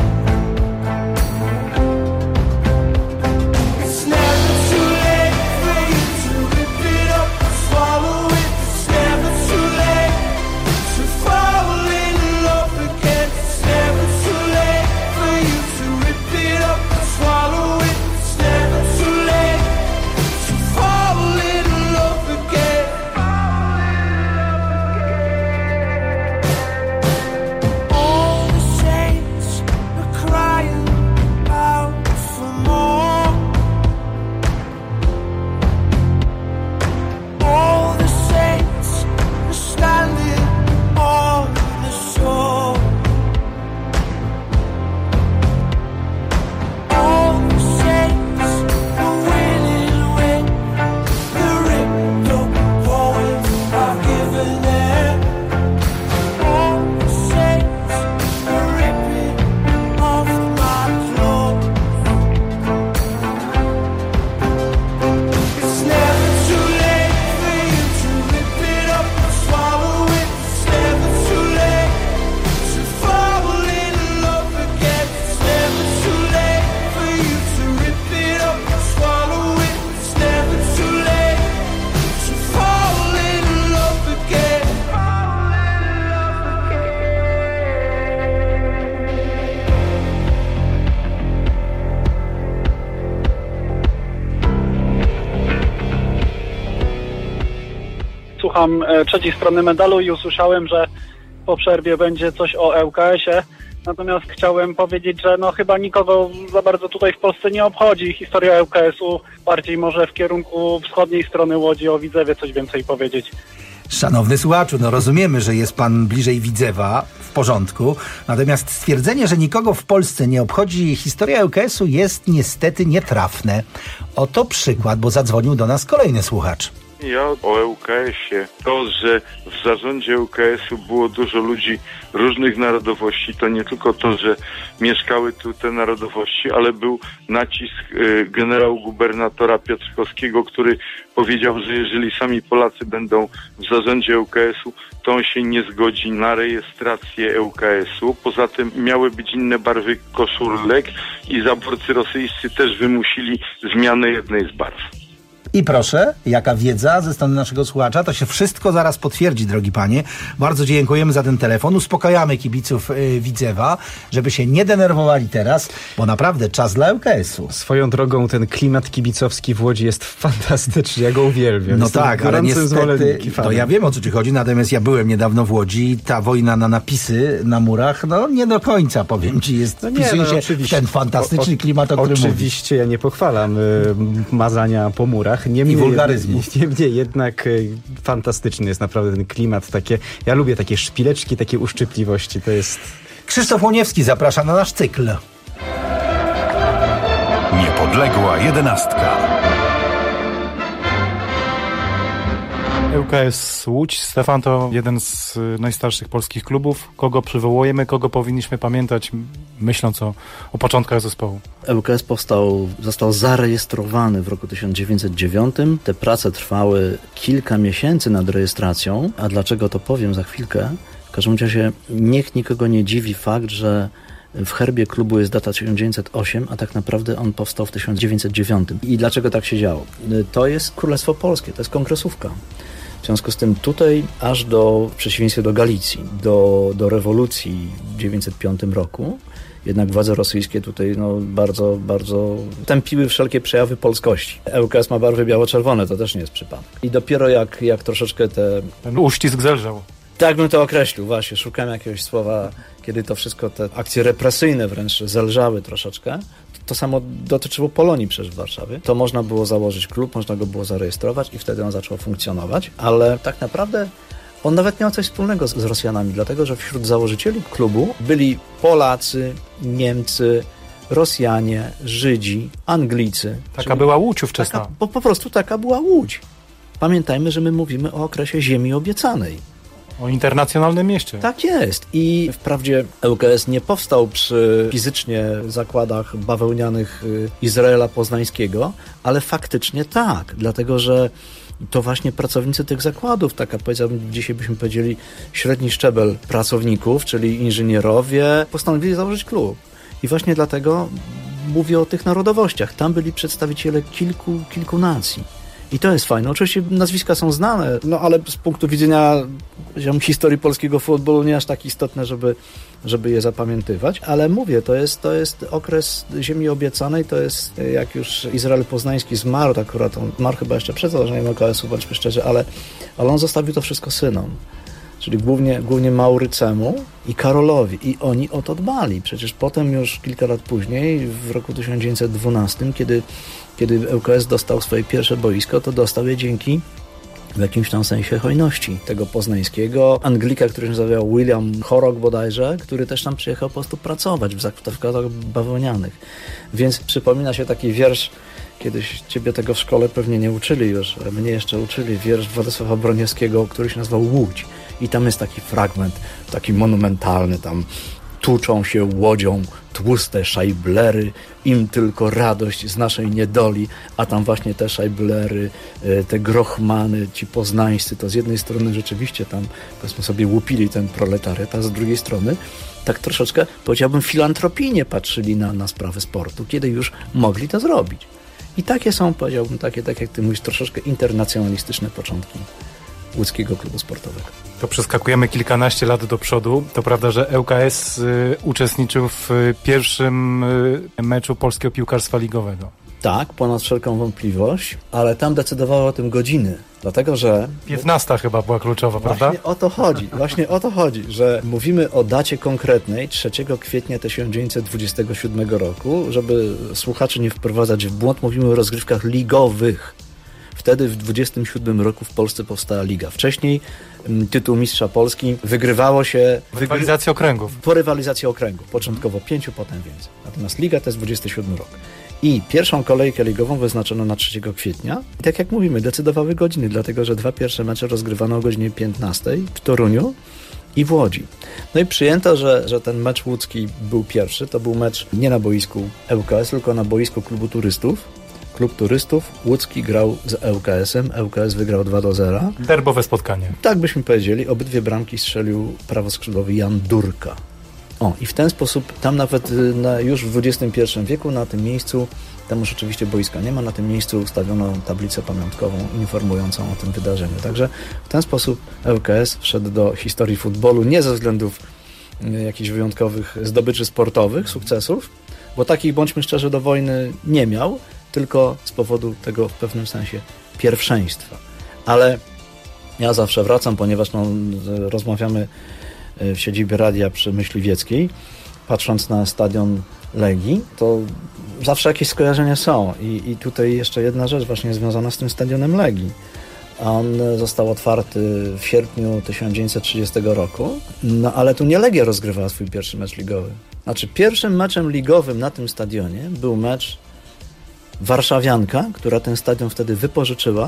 It's never too late for you to rip it up and swallow it. It's never too late to fall in love again. It's never too late for you to rip it up and swallow it. It's never too late to fall in love again. All the saints are crying out for more. All the saints are standing on the shore. All the saints are winning with the ripped up poem I've given them. All the saints are ripping off my clothes. It's never too late for you to rip it up and swallow it. It's never too late to fall in love again. It's never too late for you to rip it up and swallow it. It's never too late to fall in love again. Słucham e, trzeciej strony medalu i usłyszałem, że po przerwie będzie coś o L K S-ie. Natomiast chciałem powiedzieć, że no chyba nikogo za bardzo tutaj w Polsce nie obchodzi historia L K S-u. Bardziej może w kierunku wschodniej strony Łodzi, o Widzewie coś więcej powiedzieć. Szanowny słuchaczu, no rozumiemy, że jest pan bliżej Widzewa, w porządku. Natomiast stwierdzenie, że nikogo w Polsce nie obchodzi historia L K S-u jest niestety nietrafne. Oto przykład, bo zadzwonił do nas kolejny słuchacz. Ja o L K S-ie. To, że w zarządzie L K S-u było dużo ludzi różnych narodowości, to nie tylko to, że mieszkały tu te narodowości, ale był nacisk y, generał gubernatora Piotrkowskiego, który powiedział, że jeżeli sami Polacy będą w zarządzie L K S-u, to on się nie zgodzi na rejestrację L K S-u. Poza tym miały być inne barwy koszulek i zaborcy rosyjscy też wymusili zmianę jednej z barw. I proszę, jaka wiedza ze strony naszego słuchacza, to się wszystko zaraz potwierdzi, drogi panie. Bardzo dziękujemy za ten telefon, uspokajamy kibiców yy, Widzewa, żeby się nie denerwowali teraz, bo naprawdę czas dla L K S-u. Swoją drogą ten klimat kibicowski w Łodzi jest fantastyczny, ja go uwielbiam. No Jestem tak, ale niestety, to ja wiem, o co ci chodzi, natomiast ja byłem niedawno w Łodzi i ta wojna na napisy na murach, no nie do końca, powiem ci, jest, no nie, wpisuje no, się oczywiście. w ten fantastyczny klimat, o, o którym Oczywiście, mówisz. Ja nie pochwalam y, mazania po murach. Niemniej, I wulgaryzmu. Niemniej jednak y, fantastyczny jest naprawdę ten klimat, takie, ja lubię takie szpileczki, takie uszczypliwości, to jest... Krzysztof Łoniewski zaprasza na nasz cykl. Niepodległa jedenastka. L K S Łódź, Stefan, to jeden z najstarszych polskich klubów. Kogo przywołujemy, kogo powinniśmy pamiętać, myśląc o, o początkach zespołu? L K S powstał, został zarejestrowany w roku tysiąc dziewięćset dziewiątym. Te prace trwały kilka miesięcy nad rejestracją, a dlaczego to powiem za chwilkę. W każdym razie niech nikogo nie dziwi fakt, że w herbie klubu jest data tysiąc dziewięćset osiem, a tak naprawdę on powstał w tysiąc dziewięćset dziewiątym. I dlaczego tak się działo? To jest Królestwo Polskie, to jest kongresówka. W związku z tym tutaj aż do, w przeciwieństwie do Galicji, do, do rewolucji w tysiąc dziewięćset piątym roku, jednak władze rosyjskie tutaj no, bardzo, bardzo tępiły wszelkie przejawy polskości. L K S ma barwy biało-czerwone, to też nie jest przypadek. I dopiero jak, jak troszeczkę te... Ten uścisk zelżał. Tak bym to określił, właśnie. Szukałem jakiegoś słowa, kiedy to wszystko, te akcje represyjne wręcz zelżały troszeczkę. To samo dotyczyło Polonii przecież w Warszawie. To można było założyć klub, można go było zarejestrować i wtedy on zaczął funkcjonować, ale tak naprawdę on nawet miał coś wspólnego z, z Rosjanami, dlatego że wśród założycieli klubu byli Polacy, Niemcy, Rosjanie, Żydzi, Anglicy. Taka czyli była Łódź ówczesna. Taka, po, po prostu taka była Łódź. Pamiętajmy, że my mówimy o okresie ziemi obiecanej. O internacjonalnym mieście. Tak jest. I wprawdzie L K S nie powstał przy fizycznie zakładach bawełnianych Izraela Poznańskiego, ale faktycznie tak, dlatego że to właśnie pracownicy tych zakładów, taka powiedziałbym, dzisiaj byśmy powiedzieli średni szczebel pracowników, czyli inżynierowie, postanowili założyć klub. I właśnie dlatego mówię o tych narodowościach. Tam byli przedstawiciele kilku, kilku nacji. I to jest fajne. Oczywiście nazwiska są znane, no ale z punktu widzenia historii polskiego futbolu nie aż tak istotne, żeby, żeby je zapamiętywać. Ale mówię, to jest, to jest okres ziemi obiecanej, to jest jak już Izrael Poznański zmarł, akurat on zmarł chyba jeszcze przed założeniem L K S-u, bądźmy szczerzy, ale, ale on zostawił to wszystko synom. Czyli głównie, głównie Maurycemu i Karolowi. I oni o to dbali. Przecież potem już kilka lat później, w roku tysiąc dziewięćset dwunastym, kiedy, kiedy L K S dostał swoje pierwsze boisko, to dostał je dzięki w jakimś tam sensie hojności tego poznańskiego Anglika, który się nazywał William Horrock bodajże, który też tam przyjechał po prostu pracować w zakładach bawełnianych. Więc przypomina się taki wiersz, kiedyś ciebie tego w szkole pewnie nie uczyli już, ale mnie jeszcze uczyli, wiersz Władysława Broniewskiego, który się nazywał Łódź. I tam jest taki fragment, taki monumentalny, tam tuczą się łodzią tłuste szajblery, im tylko radość z naszej niedoli, a tam właśnie te szajblery, te grochmany, ci poznańscy, to z jednej strony rzeczywiście tam, powiedzmy sobie, łupili ten proletariat, a z drugiej strony tak troszeczkę, powiedziałbym, filantropijnie patrzyli na, na sprawy sportu, kiedy już mogli to zrobić. I takie są, powiedziałbym, takie, tak jak ty mówisz, troszeczkę internacjonalistyczne początki łódzkiego klubu sportowego. To przeskakujemy kilkanaście lat do przodu. To prawda, że L K S y, uczestniczył w y, pierwszym y, meczu polskiego piłkarstwa ligowego. Tak, ponad wszelką wątpliwość, ale tam decydowały o tym godziny, dlatego że... piętnasta chyba była kluczowa, prawda? Właśnie o to chodzi, właśnie o to chodzi, że mówimy o dacie konkretnej, trzeciego kwietnia tysiąc dziewięćset dwudziestego siódmego roku, żeby słuchaczy nie wprowadzać w błąd, mówimy o rozgrywkach ligowych. Wtedy w dwudziestym siódmym roku w Polsce powstała liga. Wcześniej m, tytuł mistrza Polski wygrywało się... Rywalizacja okręgów. Po rywalizacji okręgów. Początkowo pięciu, potem więcej. Natomiast liga to jest dwudziesty siódmy rok. I pierwszą kolejkę ligową wyznaczono na trzeciego kwietnia. I tak jak mówimy, decydowały godziny, dlatego że dwa pierwsze mecze rozgrywano o godzinie piętnastej w Toruniu i w Łodzi. No i przyjęto, że, że ten mecz łódzki był pierwszy. To był mecz nie na boisku L K S, tylko na boisku klubu turystów. Klub turystów łódzki grał z L K S-em. L K S wygrał dwa do zera. Derbowe spotkanie. Tak byśmy powiedzieli. Obydwie bramki strzelił prawoskrzydłowy Jan Durka. O, i w ten sposób tam nawet na, już w dwudziestym pierwszym wieku na tym miejscu Tam już oczywiście boiska nie ma, na tym miejscu ustawiono tablicę pamiątkową informującą o tym wydarzeniu. Także w ten sposób ŁKS wszedł do historii futbolu nie ze względów jakichś wyjątkowych zdobyczy sportowych, sukcesów, bo takich, bądźmy szczerzy, do wojny nie miał, tylko z powodu tego w pewnym sensie pierwszeństwa. Ale ja zawsze wracam, ponieważ no, rozmawiamy w siedzibie radia przy Myśliwieckiej, patrząc na stadion Legii, to zawsze jakieś skojarzenia są. I, i tutaj jeszcze jedna rzecz właśnie związana z tym stadionem Legii. On został otwarty w sierpniu tysiąc dziewięćset trzydziestego roku, no ale tu nie Legia rozgrywała swój pierwszy mecz ligowy. Znaczy pierwszym meczem ligowym na tym stadionie był mecz warszawianka, która ten stadion wtedy wypożyczyła,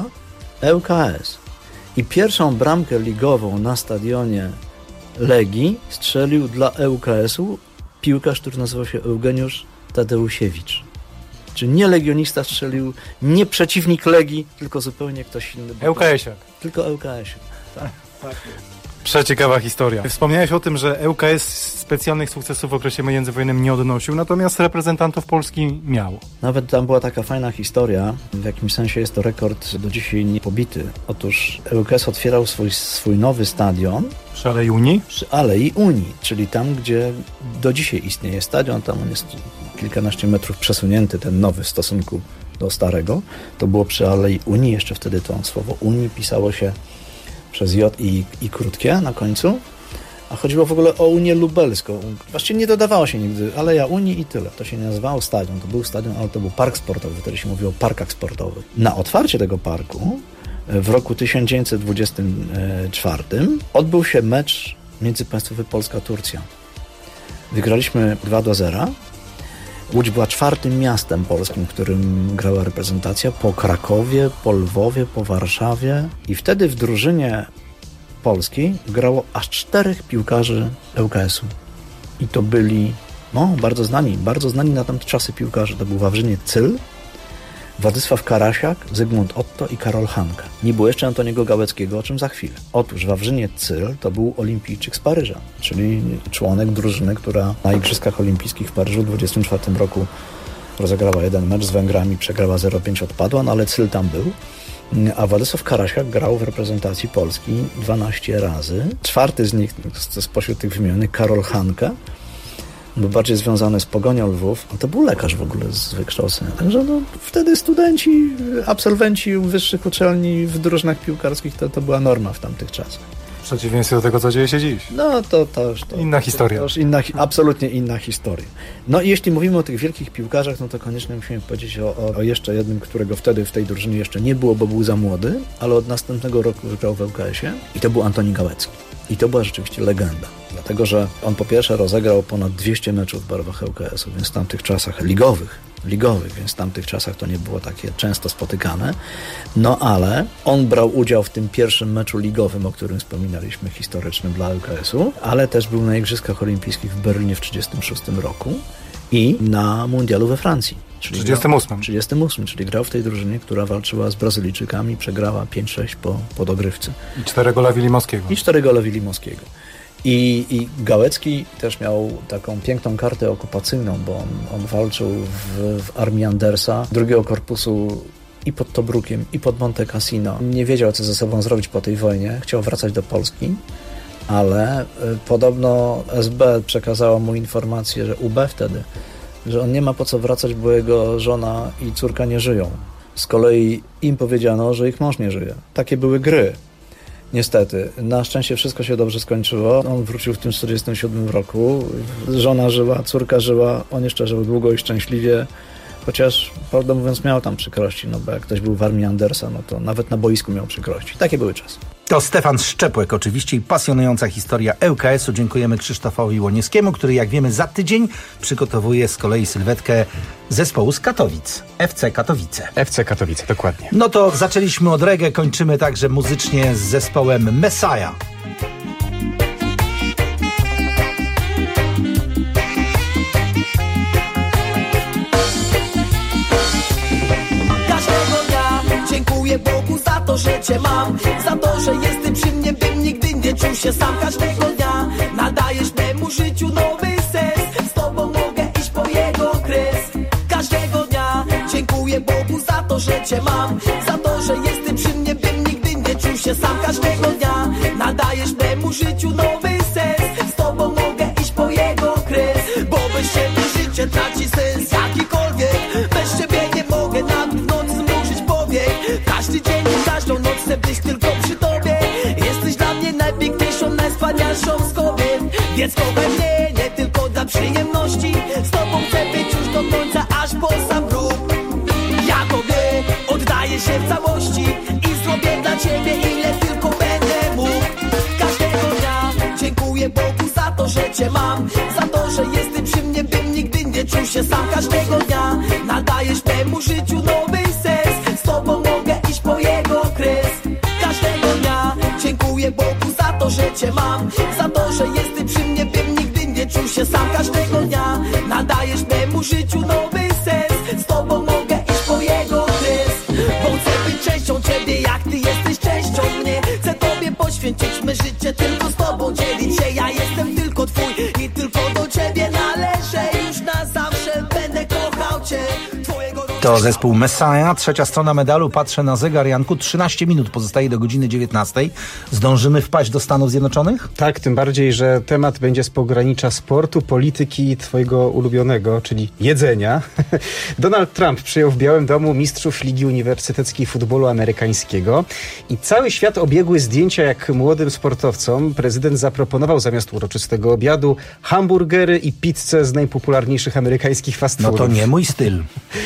ŁKS. I pierwszą bramkę ligową na stadionie Legii strzelił dla ŁKS-u piłkarz, który nazywał się Eugeniusz Tadeusiewicz. Czyli nie legionista strzelił, nie przeciwnik Legii, tylko zupełnie ktoś inny. ŁKS-iak. Tylko ŁKS-iak. Tak. tak. Przeciekawa historia. Wspomniałeś o tym, że ŁKS specjalnych sukcesów w okresie międzywojennym nie odnosił, natomiast reprezentantów Polski miał. Nawet tam była taka fajna historia, w jakimś sensie jest to rekord do dzisiaj niepobity. Otóż ŁKS otwierał swój, swój nowy stadion przy Alei Unii? Przy Alei Unii, czyli tam, gdzie do dzisiaj istnieje stadion, tam on jest kilkanaście metrów przesunięty, ten nowy w stosunku do starego. To było przy Alei Unii, jeszcze wtedy to słowo Unii pisało się przez J i, i krótkie na końcu, a chodziło w ogóle o Unię Lubelską. Właściwie nie dodawało się nigdy Aleja Unii i tyle. To się nie nazywało stadion, to był stadion, ale to był park sportowy, wtedy się mówiło o parkach sportowych. Na otwarcie tego parku w roku tysiąc dziewięćset dwudziestym czwartym odbył się mecz międzypaństwowy Polska-Turcja. Wygraliśmy dwa do zera. Łódź była czwartym miastem polskim, w którym grała reprezentacja, po Krakowie, po Lwowie, po Warszawie. I wtedy w drużynie polskiej grało aż czterech piłkarzy ŁKS-u. I to byli no, bardzo znani, bardzo znani na tamte czasy piłkarze. To był Wawrzyniec Cyl, Władysław Karasiak, Zygmunt Otto i Karol Hanka. Nie było jeszcze Antoniego Gałeckiego, o czym za chwilę. Otóż Wawrzyniec Cyl to był olimpijczyk z Paryża, czyli członek drużyny, która na Igrzyskach Olimpijskich w Paryżu w dwudziestym czwartym roku rozegrała jeden mecz z Węgrami, przegrała zero pięć, odpadła, no ale Cyl tam był. A Władysław Karasiak grał w reprezentacji Polski dwanaście razy. Czwarty z nich, spośród tych wymienionych, Karol Hanka, był bardziej związany z Pogonią Lwów, a to był lekarz w ogóle z wykształcenia. Także no, wtedy studenci, absolwenci wyższych uczelni w drużynach piłkarskich to, to była norma w tamtych czasach. W przeciwieństwie do tego, co dzieje się dziś. No to, to już... To, inna historia. To, to już inna, absolutnie inna historia. No i jeśli mówimy o tych wielkich piłkarzach, no to koniecznie musimy powiedzieć o, o, o jeszcze jednym, którego wtedy w tej drużynie jeszcze nie było, bo był za młody, ale od następnego roku już grał w ŁKS-ie i to był Antoni Gałecki. I to była rzeczywiście legenda. Dlatego, że on po pierwsze rozegrał ponad dwieście meczów w barwach ŁKS-u, więc w tamtych czasach ligowych, ligowych, więc w tamtych czasach to nie było takie często spotykane. No ale on brał udział w tym pierwszym meczu ligowym, o którym wspominaliśmy, historycznym dla ŁKS-u, ale też był na Igrzyskach Olimpijskich w Berlinie w trzydziestym szóstym roku i na mundialu we Francji. Czyli trzydziestym ósmym. trzydziestym ósmym, czyli grał w tej drużynie, która walczyła z Brazylijczykami, przegrała pięć sześć po, po dogrywce. I cztery gola Wilimowskiego. I cztery gola Wilimowskiego. I, I Gałecki też miał taką piękną kartę okupacyjną, bo on, on walczył w, w armii Andersa, drugiego korpusu i pod Tobrukiem, i pod Monte Cassino. Nie wiedział, co ze sobą zrobić po tej wojnie. Chciał wracać do Polski, ale y, podobno S B przekazało mu informację, że U B wtedy, że on nie ma po co wracać, bo jego żona i córka nie żyją. Z kolei im powiedziano, że ich mąż nie żyje. Takie były gry. Niestety. Na szczęście wszystko się dobrze skończyło. On wrócił w tym czterdziestym siódmym roku. Żona żyła, córka żyła. On jeszcze żył długo i szczęśliwie. Chociaż, prawdę mówiąc, miał tam przykrości, no bo jak ktoś był w armii Andersa, no to nawet na boisku miał przykrości. Takie były czasy. To Stefan Szczepłek oczywiście i pasjonująca historia ŁKS-u. Dziękujemy Krzysztofowi Łoniewskiemu, który jak wiemy za tydzień przygotowuje z kolei sylwetkę zespołu z Katowic. F C Katowice. F C Katowice, dokładnie. No to zaczęliśmy od reggae, kończymy także muzycznie z zespołem Messiah. Dziękuję Bogu za to, że Cię mam, za to, że jesteś przy mnie, bym nigdy nie czuł się sam. Każdego dnia nadajesz memu życiu nowy sens, z Tobą mogę iść po jego kres. Każdego dnia życie mam. Za to, że jesteś przy mnie, bym nigdy nie czuł się sam każdego dnia. Nadajesz memu życiu nowy sens. Z tobą mogę iść po jego kres, bo bez ciebie życie traci sens jakikolwiek. Bez ciebie nie mogę nawet w nocy zmrużyć powiek. Każdy dzień i każdą noc chcę być tylko przy tobie. Jesteś dla mnie najpiękniejszą, najwspanialszą z kobiet. Więc kochaj mnie, nie tylko dla przyjemności. Z tobą chcę być już do końca, aż po sam grób. Ja tobie oddaję się w całości i zrobię dla ciebie ile tylko będę mógł. Każdego dnia dziękuję Bogu za to, że cię mam. Za to, że jesteś przy mnie, bym nigdy nie czuł się sam. Każdego dnia nadajesz memu życiu nowy sens. Z tobą mogę iść po jego kres. Każdego dnia dziękuję Bogu za to, że cię mam. Za to, że jesteś przy mnie, bym nigdy nie czuł się sam. Każdego dnia nadajesz memu życiu nowy sens. Z tobą mogę iść po jego kres, bo chcę być częścią ciebie, jak ty jesteś częścią mnie. Chcę tobie poświęcić me życie, tylko z tobą dzielić się. Ja jestem tylko twój i tylko do ciebie należę. Już na zawsze będę kochał cię. Twojego To zespół Messiah, trzecia strona medalu. Patrzę na zegar, Janku, trzynaście minut pozostaje do godziny dziewiętnastej. Zdążymy wpaść do Stanów Zjednoczonych? Tak, tym bardziej, że temat będzie z pogranicza sportu, polityki i twojego ulubionego, czyli jedzenia. Donald Trump przyjął w Białym Domu mistrzów Ligi Uniwersyteckiej Futbolu Amerykańskiego i cały świat obiegły zdjęcia, jak młodym sportowcom prezydent zaproponował zamiast uroczystego obiadu hamburgery i pizzę z najpopularniejszych amerykańskich fast foodów. No to nie mój styl.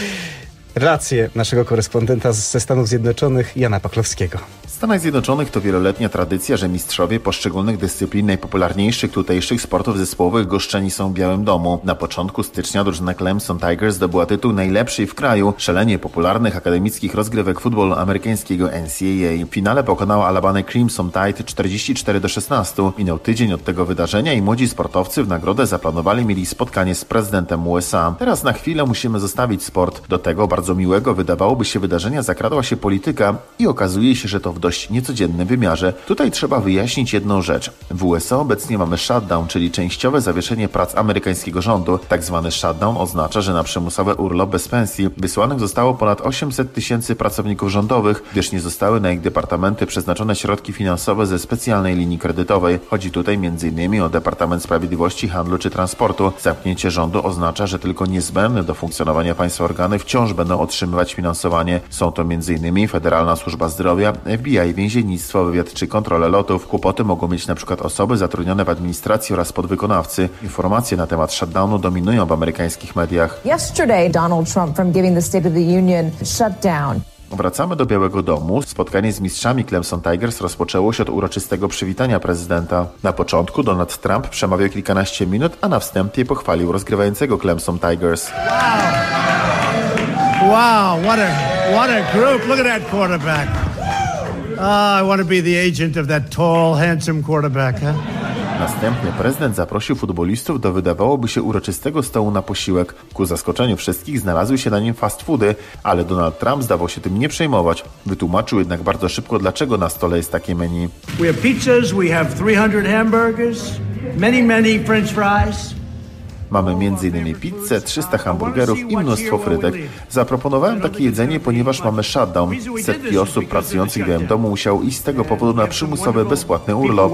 Rację naszego korespondenta ze Stanów Zjednoczonych, Jana Pachlowskiego. W Stanach Zjednoczonych to wieloletnia tradycja, że mistrzowie poszczególnych dyscyplin najpopularniejszych tutejszych sportów zespołowych goszczeni są w Białym Domu. Na początku stycznia drużyna Clemson Tigers zdobyła tytuł najlepszej w kraju szalenie popularnych akademickich rozgrywek futbolu amerykańskiego N C A A. W finale pokonała Alabama Crimson Tide czterdzieści cztery do szesnastu. Minął tydzień od tego wydarzenia i młodzi sportowcy w nagrodę zaplanowali mieli spotkanie z prezydentem U S A. Teraz na chwilę musimy zostawić sport. Do tego bardzo miłego wydawałoby się wydarzenia zakradła się polityka i okazuje się, że to w dość niecodziennym wymiarze. Tutaj trzeba wyjaśnić jedną rzecz. W U S A obecnie mamy shutdown, czyli częściowe zawieszenie prac amerykańskiego rządu. Tak zwany shutdown oznacza, że na przymusowy urlop bez pensji wysłanych zostało ponad osiemset tysięcy pracowników rządowych, gdyż nie zostały na ich departamenty przeznaczone środki finansowe ze specjalnej linii kredytowej. Chodzi tutaj między innymi o Departament Sprawiedliwości, Handlu czy Transportu. Zamknięcie rządu oznacza, że tylko niezbędne do funkcjonowania państwa organy wciąż będą otrzymywać finansowanie. Są to między innymi Federalna Służba Zdrowia, F B I, więziennictwo, wywiad czy kontrolę lotów. Kłopoty mogą mieć na przykład osoby zatrudnione w administracji oraz podwykonawcy. Informacje na temat shutdownu dominują w amerykańskich mediach. Yesterday, Donald Trump, from giving the State of the Union, shut down. Wracamy do Białego Domu. Spotkanie z mistrzami Clemson Tigers rozpoczęło się od uroczystego przywitania prezydenta. Na początku Donald Trump przemawiał kilkanaście minut, a na wstępie pochwalił rozgrywającego Clemson Tigers. Wow, what a what a group. Look at that quarterback. Oh, I want to be the agent of that tall, handsome quarterback, huh? Następnie prezydent zaprosił futbolistów do wydawałoby się uroczystego stołu na posiłek. Ku zaskoczeniu wszystkich znalazły się na nim fast foody, ale Donald Trump zdawał się tym nie przejmować. Wytłumaczył jednak bardzo szybko, dlaczego na stole jest takie menu. We have pizzas, we have three hundred hamburgers, many, many french fries. Mamy między innymi pizzę, trzysta hamburgerów i mnóstwo frytek. Zaproponowałem takie jedzenie, ponieważ mamy shutdown. Setki osób pracujących w Białym Domu musiało iść z tego powodu na przymusowy, bezpłatny urlop.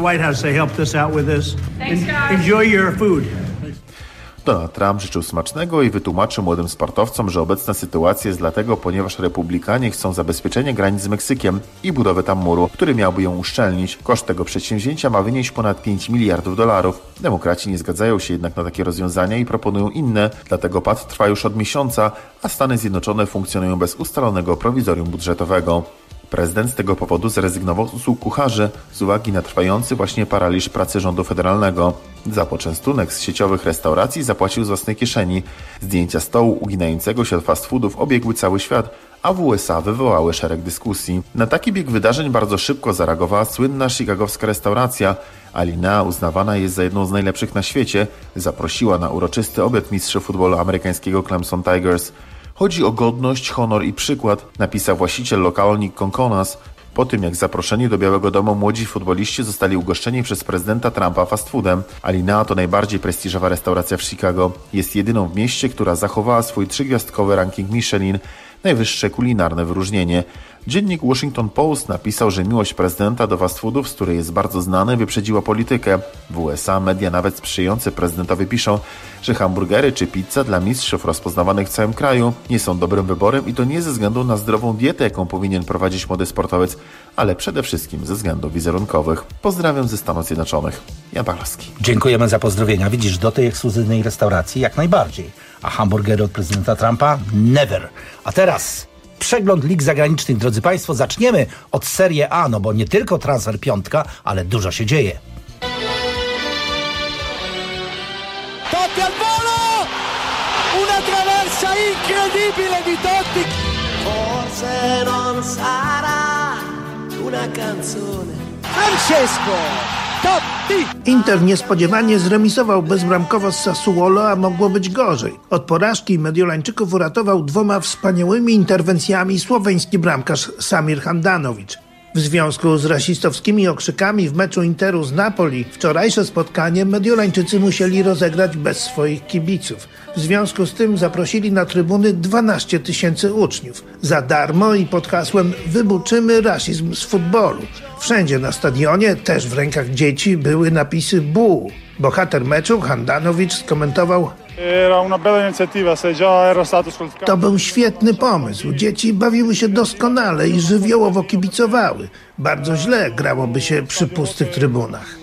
Donald Trump życzył smacznego i wytłumaczył młodym sportowcom, że obecna sytuacja jest dlatego, ponieważ republikanie chcą zabezpieczenie granic z Meksykiem i budowę tam muru, który miałby ją uszczelnić. Koszt tego przedsięwzięcia ma wynieść ponad pięć miliardów dolarów. Demokraci nie zgadzają się jednak na takie rozwiązania i proponują inne, dlatego pad trwa już od miesiąca, a Stany Zjednoczone funkcjonują bez ustalonego prowizorium budżetowego. Prezydent z tego powodu zrezygnował z usług kucharzy z uwagi na trwający właśnie paraliż pracy rządu federalnego. Za poczęstunek z sieciowych restauracji zapłacił z własnej kieszeni. Zdjęcia stołu uginającego się od fast foodów obiegły cały świat, a w U S A wywołały szereg dyskusji. Na taki bieg wydarzeń bardzo szybko zareagowała słynna chicagowska restauracja. Alinea, uznawana jest za jedną z najlepszych na świecie, zaprosiła na uroczysty obiad mistrzów futbolu amerykańskiego Clemson Tigers. Chodzi o godność, honor i przykład, napisał właściciel lokalu Nick Conconas, po tym jak zaproszeni do Białego Domu młodzi futboliści zostali ugoszczeni przez prezydenta Trumpa fast foodem. Alinea to najbardziej prestiżowa restauracja w Chicago. Jest jedyną w mieście, która zachowała swój trzygwiazdkowy ranking Michelin. najwyższe kulinarne wyróżnienie. Dziennik Washington Post napisał, że miłość prezydenta do fast foodów, z której jest bardzo znany, wyprzedziła politykę. W U S A media nawet sprzyjające prezydentowi piszą, że hamburgery czy pizza dla mistrzów rozpoznawanych w całym kraju nie są dobrym wyborem i to nie ze względu na zdrową dietę, jaką powinien prowadzić młody sportowiec, ale przede wszystkim ze względów wizerunkowych. Pozdrawiam ze Stanów Zjednoczonych. Jan Pawlowski. Dziękujemy za pozdrowienia. Widzisz, do tej ekskluzywnej restauracji jak najbardziej. A hamburgery od prezydenta Trumpa? Never. A teraz przegląd lig zagranicznych. Drodzy Państwo, zaczniemy od Serie A, no bo nie tylko transfer piątka, ale dużo się dzieje. Totti al volo! Una traversa incredibile di Totti! Forse non sarà una canzone. Francesco Totti! Inter niespodziewanie zremisował bezbramkowo z Sassuolo, a mogło być gorzej. Od porażki Mediolańczyków uratował dwoma wspaniałymi interwencjami słoweński bramkarz Samir Handanović. W związku z rasistowskimi okrzykami w meczu Interu z Napoli wczorajsze spotkanie Mediolańczycy musieli rozegrać bez swoich kibiców. W związku z tym zaprosili na trybuny dwanaście tysięcy uczniów. Za darmo i pod hasłem "Wybuczymy rasizm z futbolu". Wszędzie na stadionie, też w rękach dzieci, były napisy "Bu". Bohater meczu, Handanović, skomentował: To był świetny pomysł. Dzieci bawiły się doskonale i żywiołowo kibicowały. Bardzo źle grałoby się przy pustych trybunach.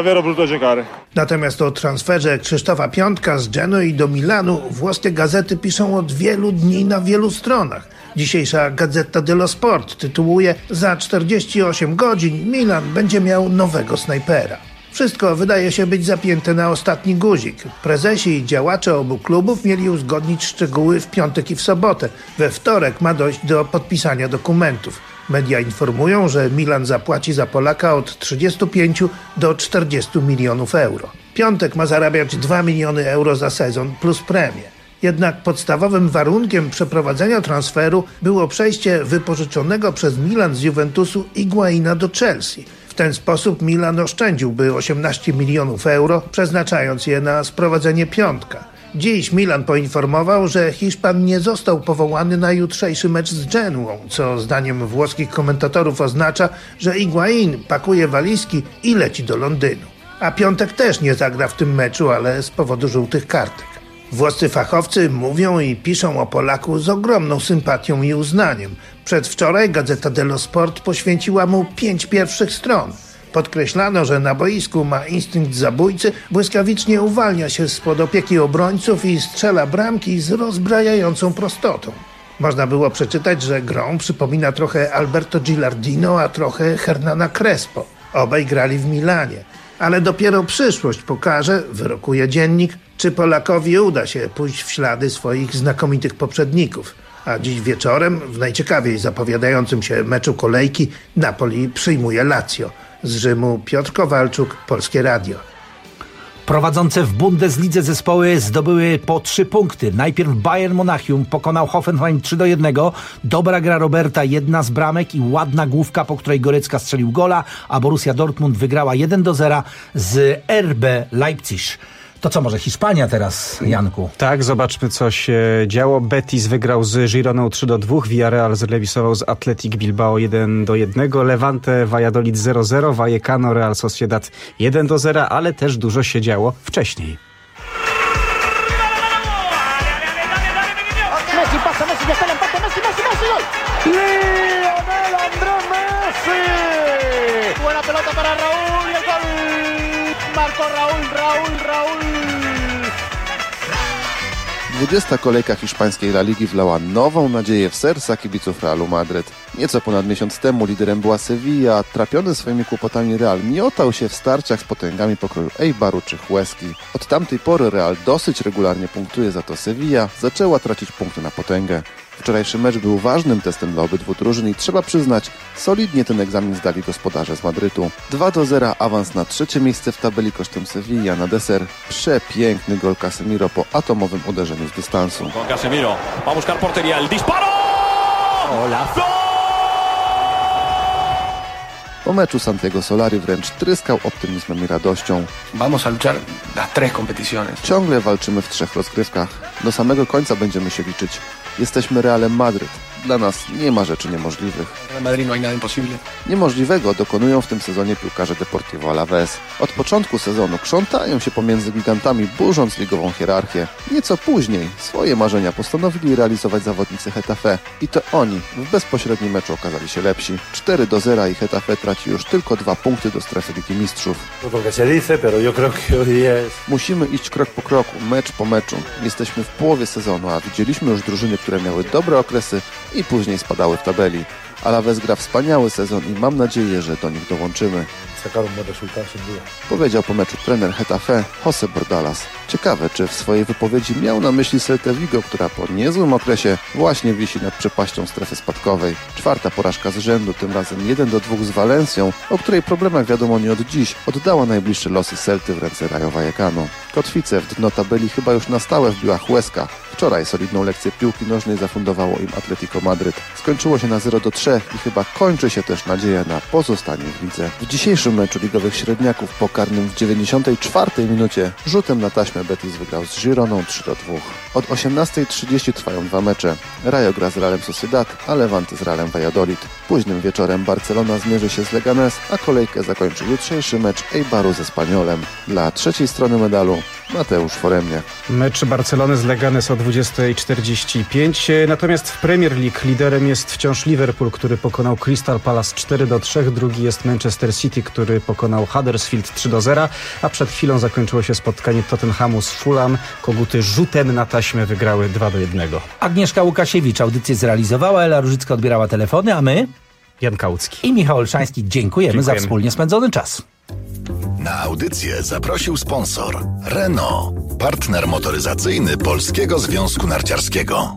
Natomiast o transferze Krzysztofa Piątka z Genui do Milanu włoskie gazety piszą od wielu dni na wielu stronach. Dzisiejsza Gazzetta dello Sport tytułuje: Za czterdzieści osiem godzin Milan będzie miał nowego snajpera. Wszystko wydaje się być zapięte na ostatni guzik. Prezesi i działacze obu klubów mieli uzgodnić szczegóły w piątek i w sobotę. We wtorek ma dojść do podpisania dokumentów. Media informują, że Milan zapłaci za Polaka od trzydziestu pięciu do czterdziestu milionów euro. Piątek ma zarabiać dwa miliony euro za sezon plus premię. Jednak podstawowym warunkiem przeprowadzenia transferu było przejście wypożyczonego przez Milan z Juventusu Higuaina do Chelsea. W ten sposób Milan oszczędziłby osiemnaście milionów euro, przeznaczając je na sprowadzenie Piątka. Dziś Milan poinformował, że Hiszpan nie został powołany na jutrzejszy mecz z Genuą, co zdaniem włoskich komentatorów oznacza, że Higuain pakuje walizki i leci do Londynu. A Piątek też nie zagra w tym meczu, ale z powodu żółtych kartek. Włoscy fachowcy mówią i piszą o Polaku z ogromną sympatią i uznaniem. Przedwczoraj Gazzetta dello Sport poświęciła mu pięć pierwszych stron. Podkreślano, że na boisku ma instynkt zabójcy, błyskawicznie uwalnia się spod opieki obrońców i strzela bramki z rozbrajającą prostotą. Można było przeczytać, że grą przypomina trochę Alberto Gilardino, a trochę Hernana Crespo. Obaj grali w Milanie. Ale dopiero przyszłość pokaże, wyrokuje dziennik, czy Polakowi uda się pójść w ślady swoich znakomitych poprzedników. A dziś wieczorem, w najciekawiej zapowiadającym się meczu kolejki, Napoli przyjmuje Lazio. Z Rzymu Piotr Kowalczuk, Polskie Radio. Prowadzące w Bundeslidze zespoły zdobyły po trzy punkty. Najpierw Bayern Monachium pokonał Hoffenheim trzy do jednego. Dobra gra Roberta, jedna z bramek i ładna główka, po której Gorecka strzelił gola, a Borussia Dortmund wygrała jeden do zera z R B Leipzig. To co, może Hiszpania teraz, Janku? Tak, zobaczmy, co się działo. Betis wygrał z Gironą trzy do dwóch, Villarreal zremisował z Athletic Bilbao jeden do jednego, Levante Valladolid zero zero, Vallecano Real Sociedad jeden do zera, ale też dużo się działo wcześniej. Messi pasa, Messi ya está el empate, Messi, Messi, Messi, gol. Lionel Andrés Messi. Buena pelota para Raúl y el gol. Marcó Raúl, Raúl, Raúl. dwudziesta kolejka hiszpańskiej La Ligi wlała nową nadzieję w serca kibiców Realu Madryt. Nieco ponad miesiąc temu liderem była Sevilla, a trapiony swoimi kłopotami Real miotał się w starciach z potęgami pokroju Eibaru czy Hueski. Od tamtej pory Real dosyć regularnie punktuje, za to Sevilla zaczęła tracić punkty na potęgę. Wczorajszy mecz był ważnym testem dla obydwu drużyn i trzeba przyznać, solidnie ten egzamin zdali gospodarze z Madrytu. dwa do zera awans na trzecie miejsce w tabeli kosztem Sevilla. Na deser przepiękny gol Casemiro po atomowym uderzeniu z dystansu. Con Casemiro, va a buscar portería, el disparo! Hola. Po meczu Santiago Solari wręcz tryskał optymizmem i radością. Vamos a luchar las tres competiciones. Ciągle walczymy w trzech rozgrywkach. Do samego końca będziemy się liczyć. Jesteśmy Realem Madryt. Dla nas nie ma rzeczy niemożliwych. En Madrid no hay nada imposible. Niemożliwego dokonują w tym sezonie piłkarze Deportivo Alavés. Od początku sezonu krzątają się pomiędzy gigantami, burząc ligową hierarchię. Nieco później swoje marzenia postanowili realizować zawodnicy Getafe. I to oni w bezpośrednim meczu okazali się lepsi. cztery do zera i Getafe traci już tylko dwa punkty do strefy Ligi Mistrzów. Musimy iść krok po kroku, mecz po meczu. Jesteśmy w połowie sezonu, a widzieliśmy już drużyny, które miały dobre okresy i później spadały w tabeli. Alavés gra wspaniały sezon i mam nadzieję, że do nich dołączymy. Powiedział po meczu trener Getafe José Bordalas. Ciekawe, czy w swojej wypowiedzi miał na myśli Celtę Vigo, która po niezłym okresie właśnie wisi nad przepaścią strefy spadkowej. Czwarta porażka z rzędu, tym razem jeden do dwóch z Walencją, o której problemach wiadomo nie od dziś, oddała najbliższe losy Celty w ręce Rayo Vallecano. Kotwicę w dno tabeli chyba już na stałe wbiła Huesca. Wczoraj solidną lekcję piłki nożnej zafundowało im Atletico Madryt. Skończyło się na zero do trzech i chyba kończy się też nadzieja na pozostanie w lidze. W dzisiejszym meczu ligowych średniaków po karnym w dziewięćdziesiątej czwartej minucie rzutem na taśmę Betis wygrał z Gironą trzy do dwóch. Od osiemnastej trzydzieści trwają dwa mecze. Rayo gra z Realem Sociedad, a Levante z Realem Valladolid. Późnym wieczorem Barcelona zmierzy się z Leganés, a kolejkę zakończy jutrzejszy mecz Eibaru ze Spaniolem. Dla trzeciej strony medalu Mateusz Foremniak. Mecz Barcelony z Leganés o dwudziestej czterdzieści pięć. Natomiast w Premier League liderem jest wciąż Liverpool, który pokonał Crystal Palace cztery do trzech. Drugi jest Manchester City, który pokonał Huddersfield trzy do zera. A przed chwilą zakończyło się spotkanie Tottenhamu z Fulham. Koguty rzutem na taśmę wygrały dwa do jednego. Agnieszka Łukasiewicz audycję zrealizowała, Ela Różycka odbierała telefony, a my... Jan Kałucki i Michał Olszański dziękujemy, dziękujemy za wspólnie spędzony czas. Na audycję zaprosił sponsor Renault, partner motoryzacyjny Polskiego Związku Narciarskiego.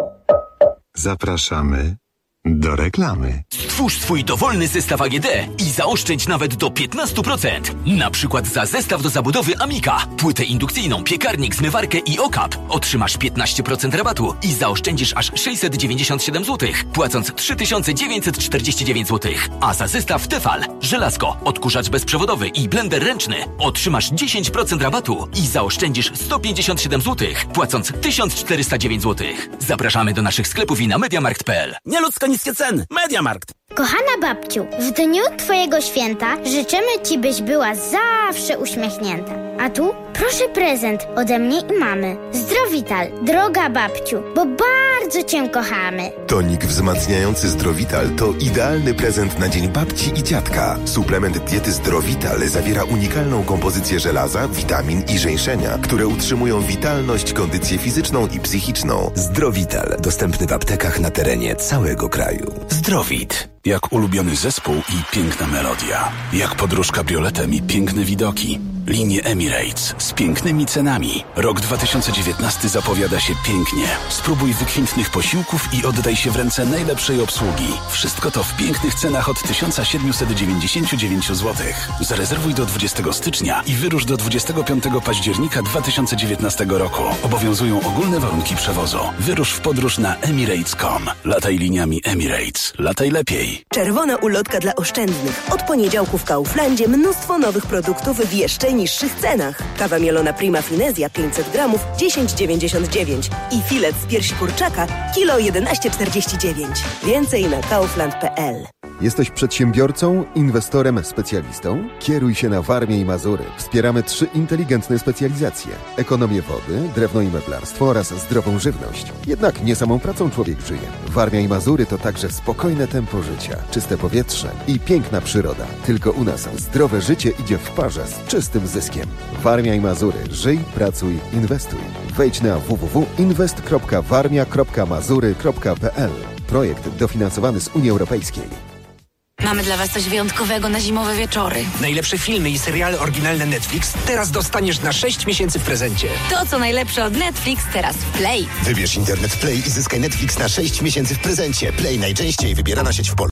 Zapraszamy do reklamy. Stwórz swój dowolny zestaw A G D i zaoszczędź nawet do piętnaście procent. Na przykład za zestaw do zabudowy Amika, płytę indukcyjną, piekarnik, zmywarkę i okap otrzymasz piętnaście procent rabatu i zaoszczędzisz aż sześćset dziewięćdziesiąt siedem złotych, płacąc trzy tysiące dziewięćset czterdzieści dziewięć złotych. A za zestaw Tefal, żelazko, odkurzacz bezprzewodowy i blender ręczny otrzymasz dziesięć procent rabatu i zaoszczędzisz sto pięćdziesiąt siedem złotych, płacąc tysiąc czterysta dziewięć złotych. Zapraszamy do naszych sklepów i na mediamarkt kropka p l. Nieludzko niskie ceny. Mediamarkt. Kochana babciu, w dniu twojego święta życzymy ci, byś była zawsze uśmiechnięta. A tu proszę prezent ode mnie i mamy. Zdrowital, droga babciu, bo bardzo cię kochamy. Tonik wzmacniający Zdrowital to idealny prezent na dzień babci i dziadka. Suplement diety Zdrowital zawiera unikalną kompozycję żelaza, witamin i żeńszenia, które utrzymują witalność, kondycję fizyczną i psychiczną. Zdrowital, dostępny w aptekach na terenie całego kraju. Zdrowit. Jak ulubiony zespół i piękna melodia. Jak podróż kabrioletem i piękne widoki. Linie Emirates z pięknymi cenami. Rok dwa tysiące dziewiętnasty zapowiada się pięknie. Spróbuj wykwintnych posiłków i oddaj się w ręce najlepszej obsługi. Wszystko to w pięknych cenach od tysiąc siedemset dziewięćdziesiąt dziewięć złotych. Zarezerwuj do dwudziestego stycznia i wyrusz do dwudziestego piątego października dwa tysiące dziewiętnastego roku. Obowiązują ogólne warunki przewozu. Wyrusz w podróż na emirates kropka com. Lataj liniami Emirates. Lataj lepiej. Czerwona ulotka dla oszczędnych. Od poniedziałku w Kauflandzie mnóstwo nowych produktów w jeszcze niższych cenach. Kawa mielona Prima Finezja pięćset gramów dziesięć dziewięćdziesiąt dziewięć i filet z piersi kurczaka kilo jedenaście czterdzieści dziewięć. Więcej na kaufland kropka p l. Jesteś przedsiębiorcą, inwestorem, specjalistą? Kieruj się na Warmię i Mazury. Wspieramy trzy inteligentne specjalizacje. Ekonomię wody, drewno i meblarstwo oraz zdrową żywność. Jednak nie samą pracą człowiek żyje. Warmia i Mazury to także spokojne tempo życia, czyste powietrze i piękna przyroda. Tylko u nas zdrowe życie idzie w parze z czystym zyskiem. Warmia i Mazury. Żyj, pracuj, inwestuj. Wejdź na w w w kropka inwest kropka warmia kropka mazury kropka p l. Projekt dofinansowany z Unii Europejskiej. Mamy dla Was coś wyjątkowego na zimowe wieczory. Najlepsze filmy i seriale oryginalne Netflix teraz dostaniesz na sześć miesięcy w prezencie. To, co najlepsze od Netflix, teraz w Play. Wybierz internet Play i zyskaj Netflix na sześć miesięcy w prezencie. Play najczęściej wybierana sieć w Polsce.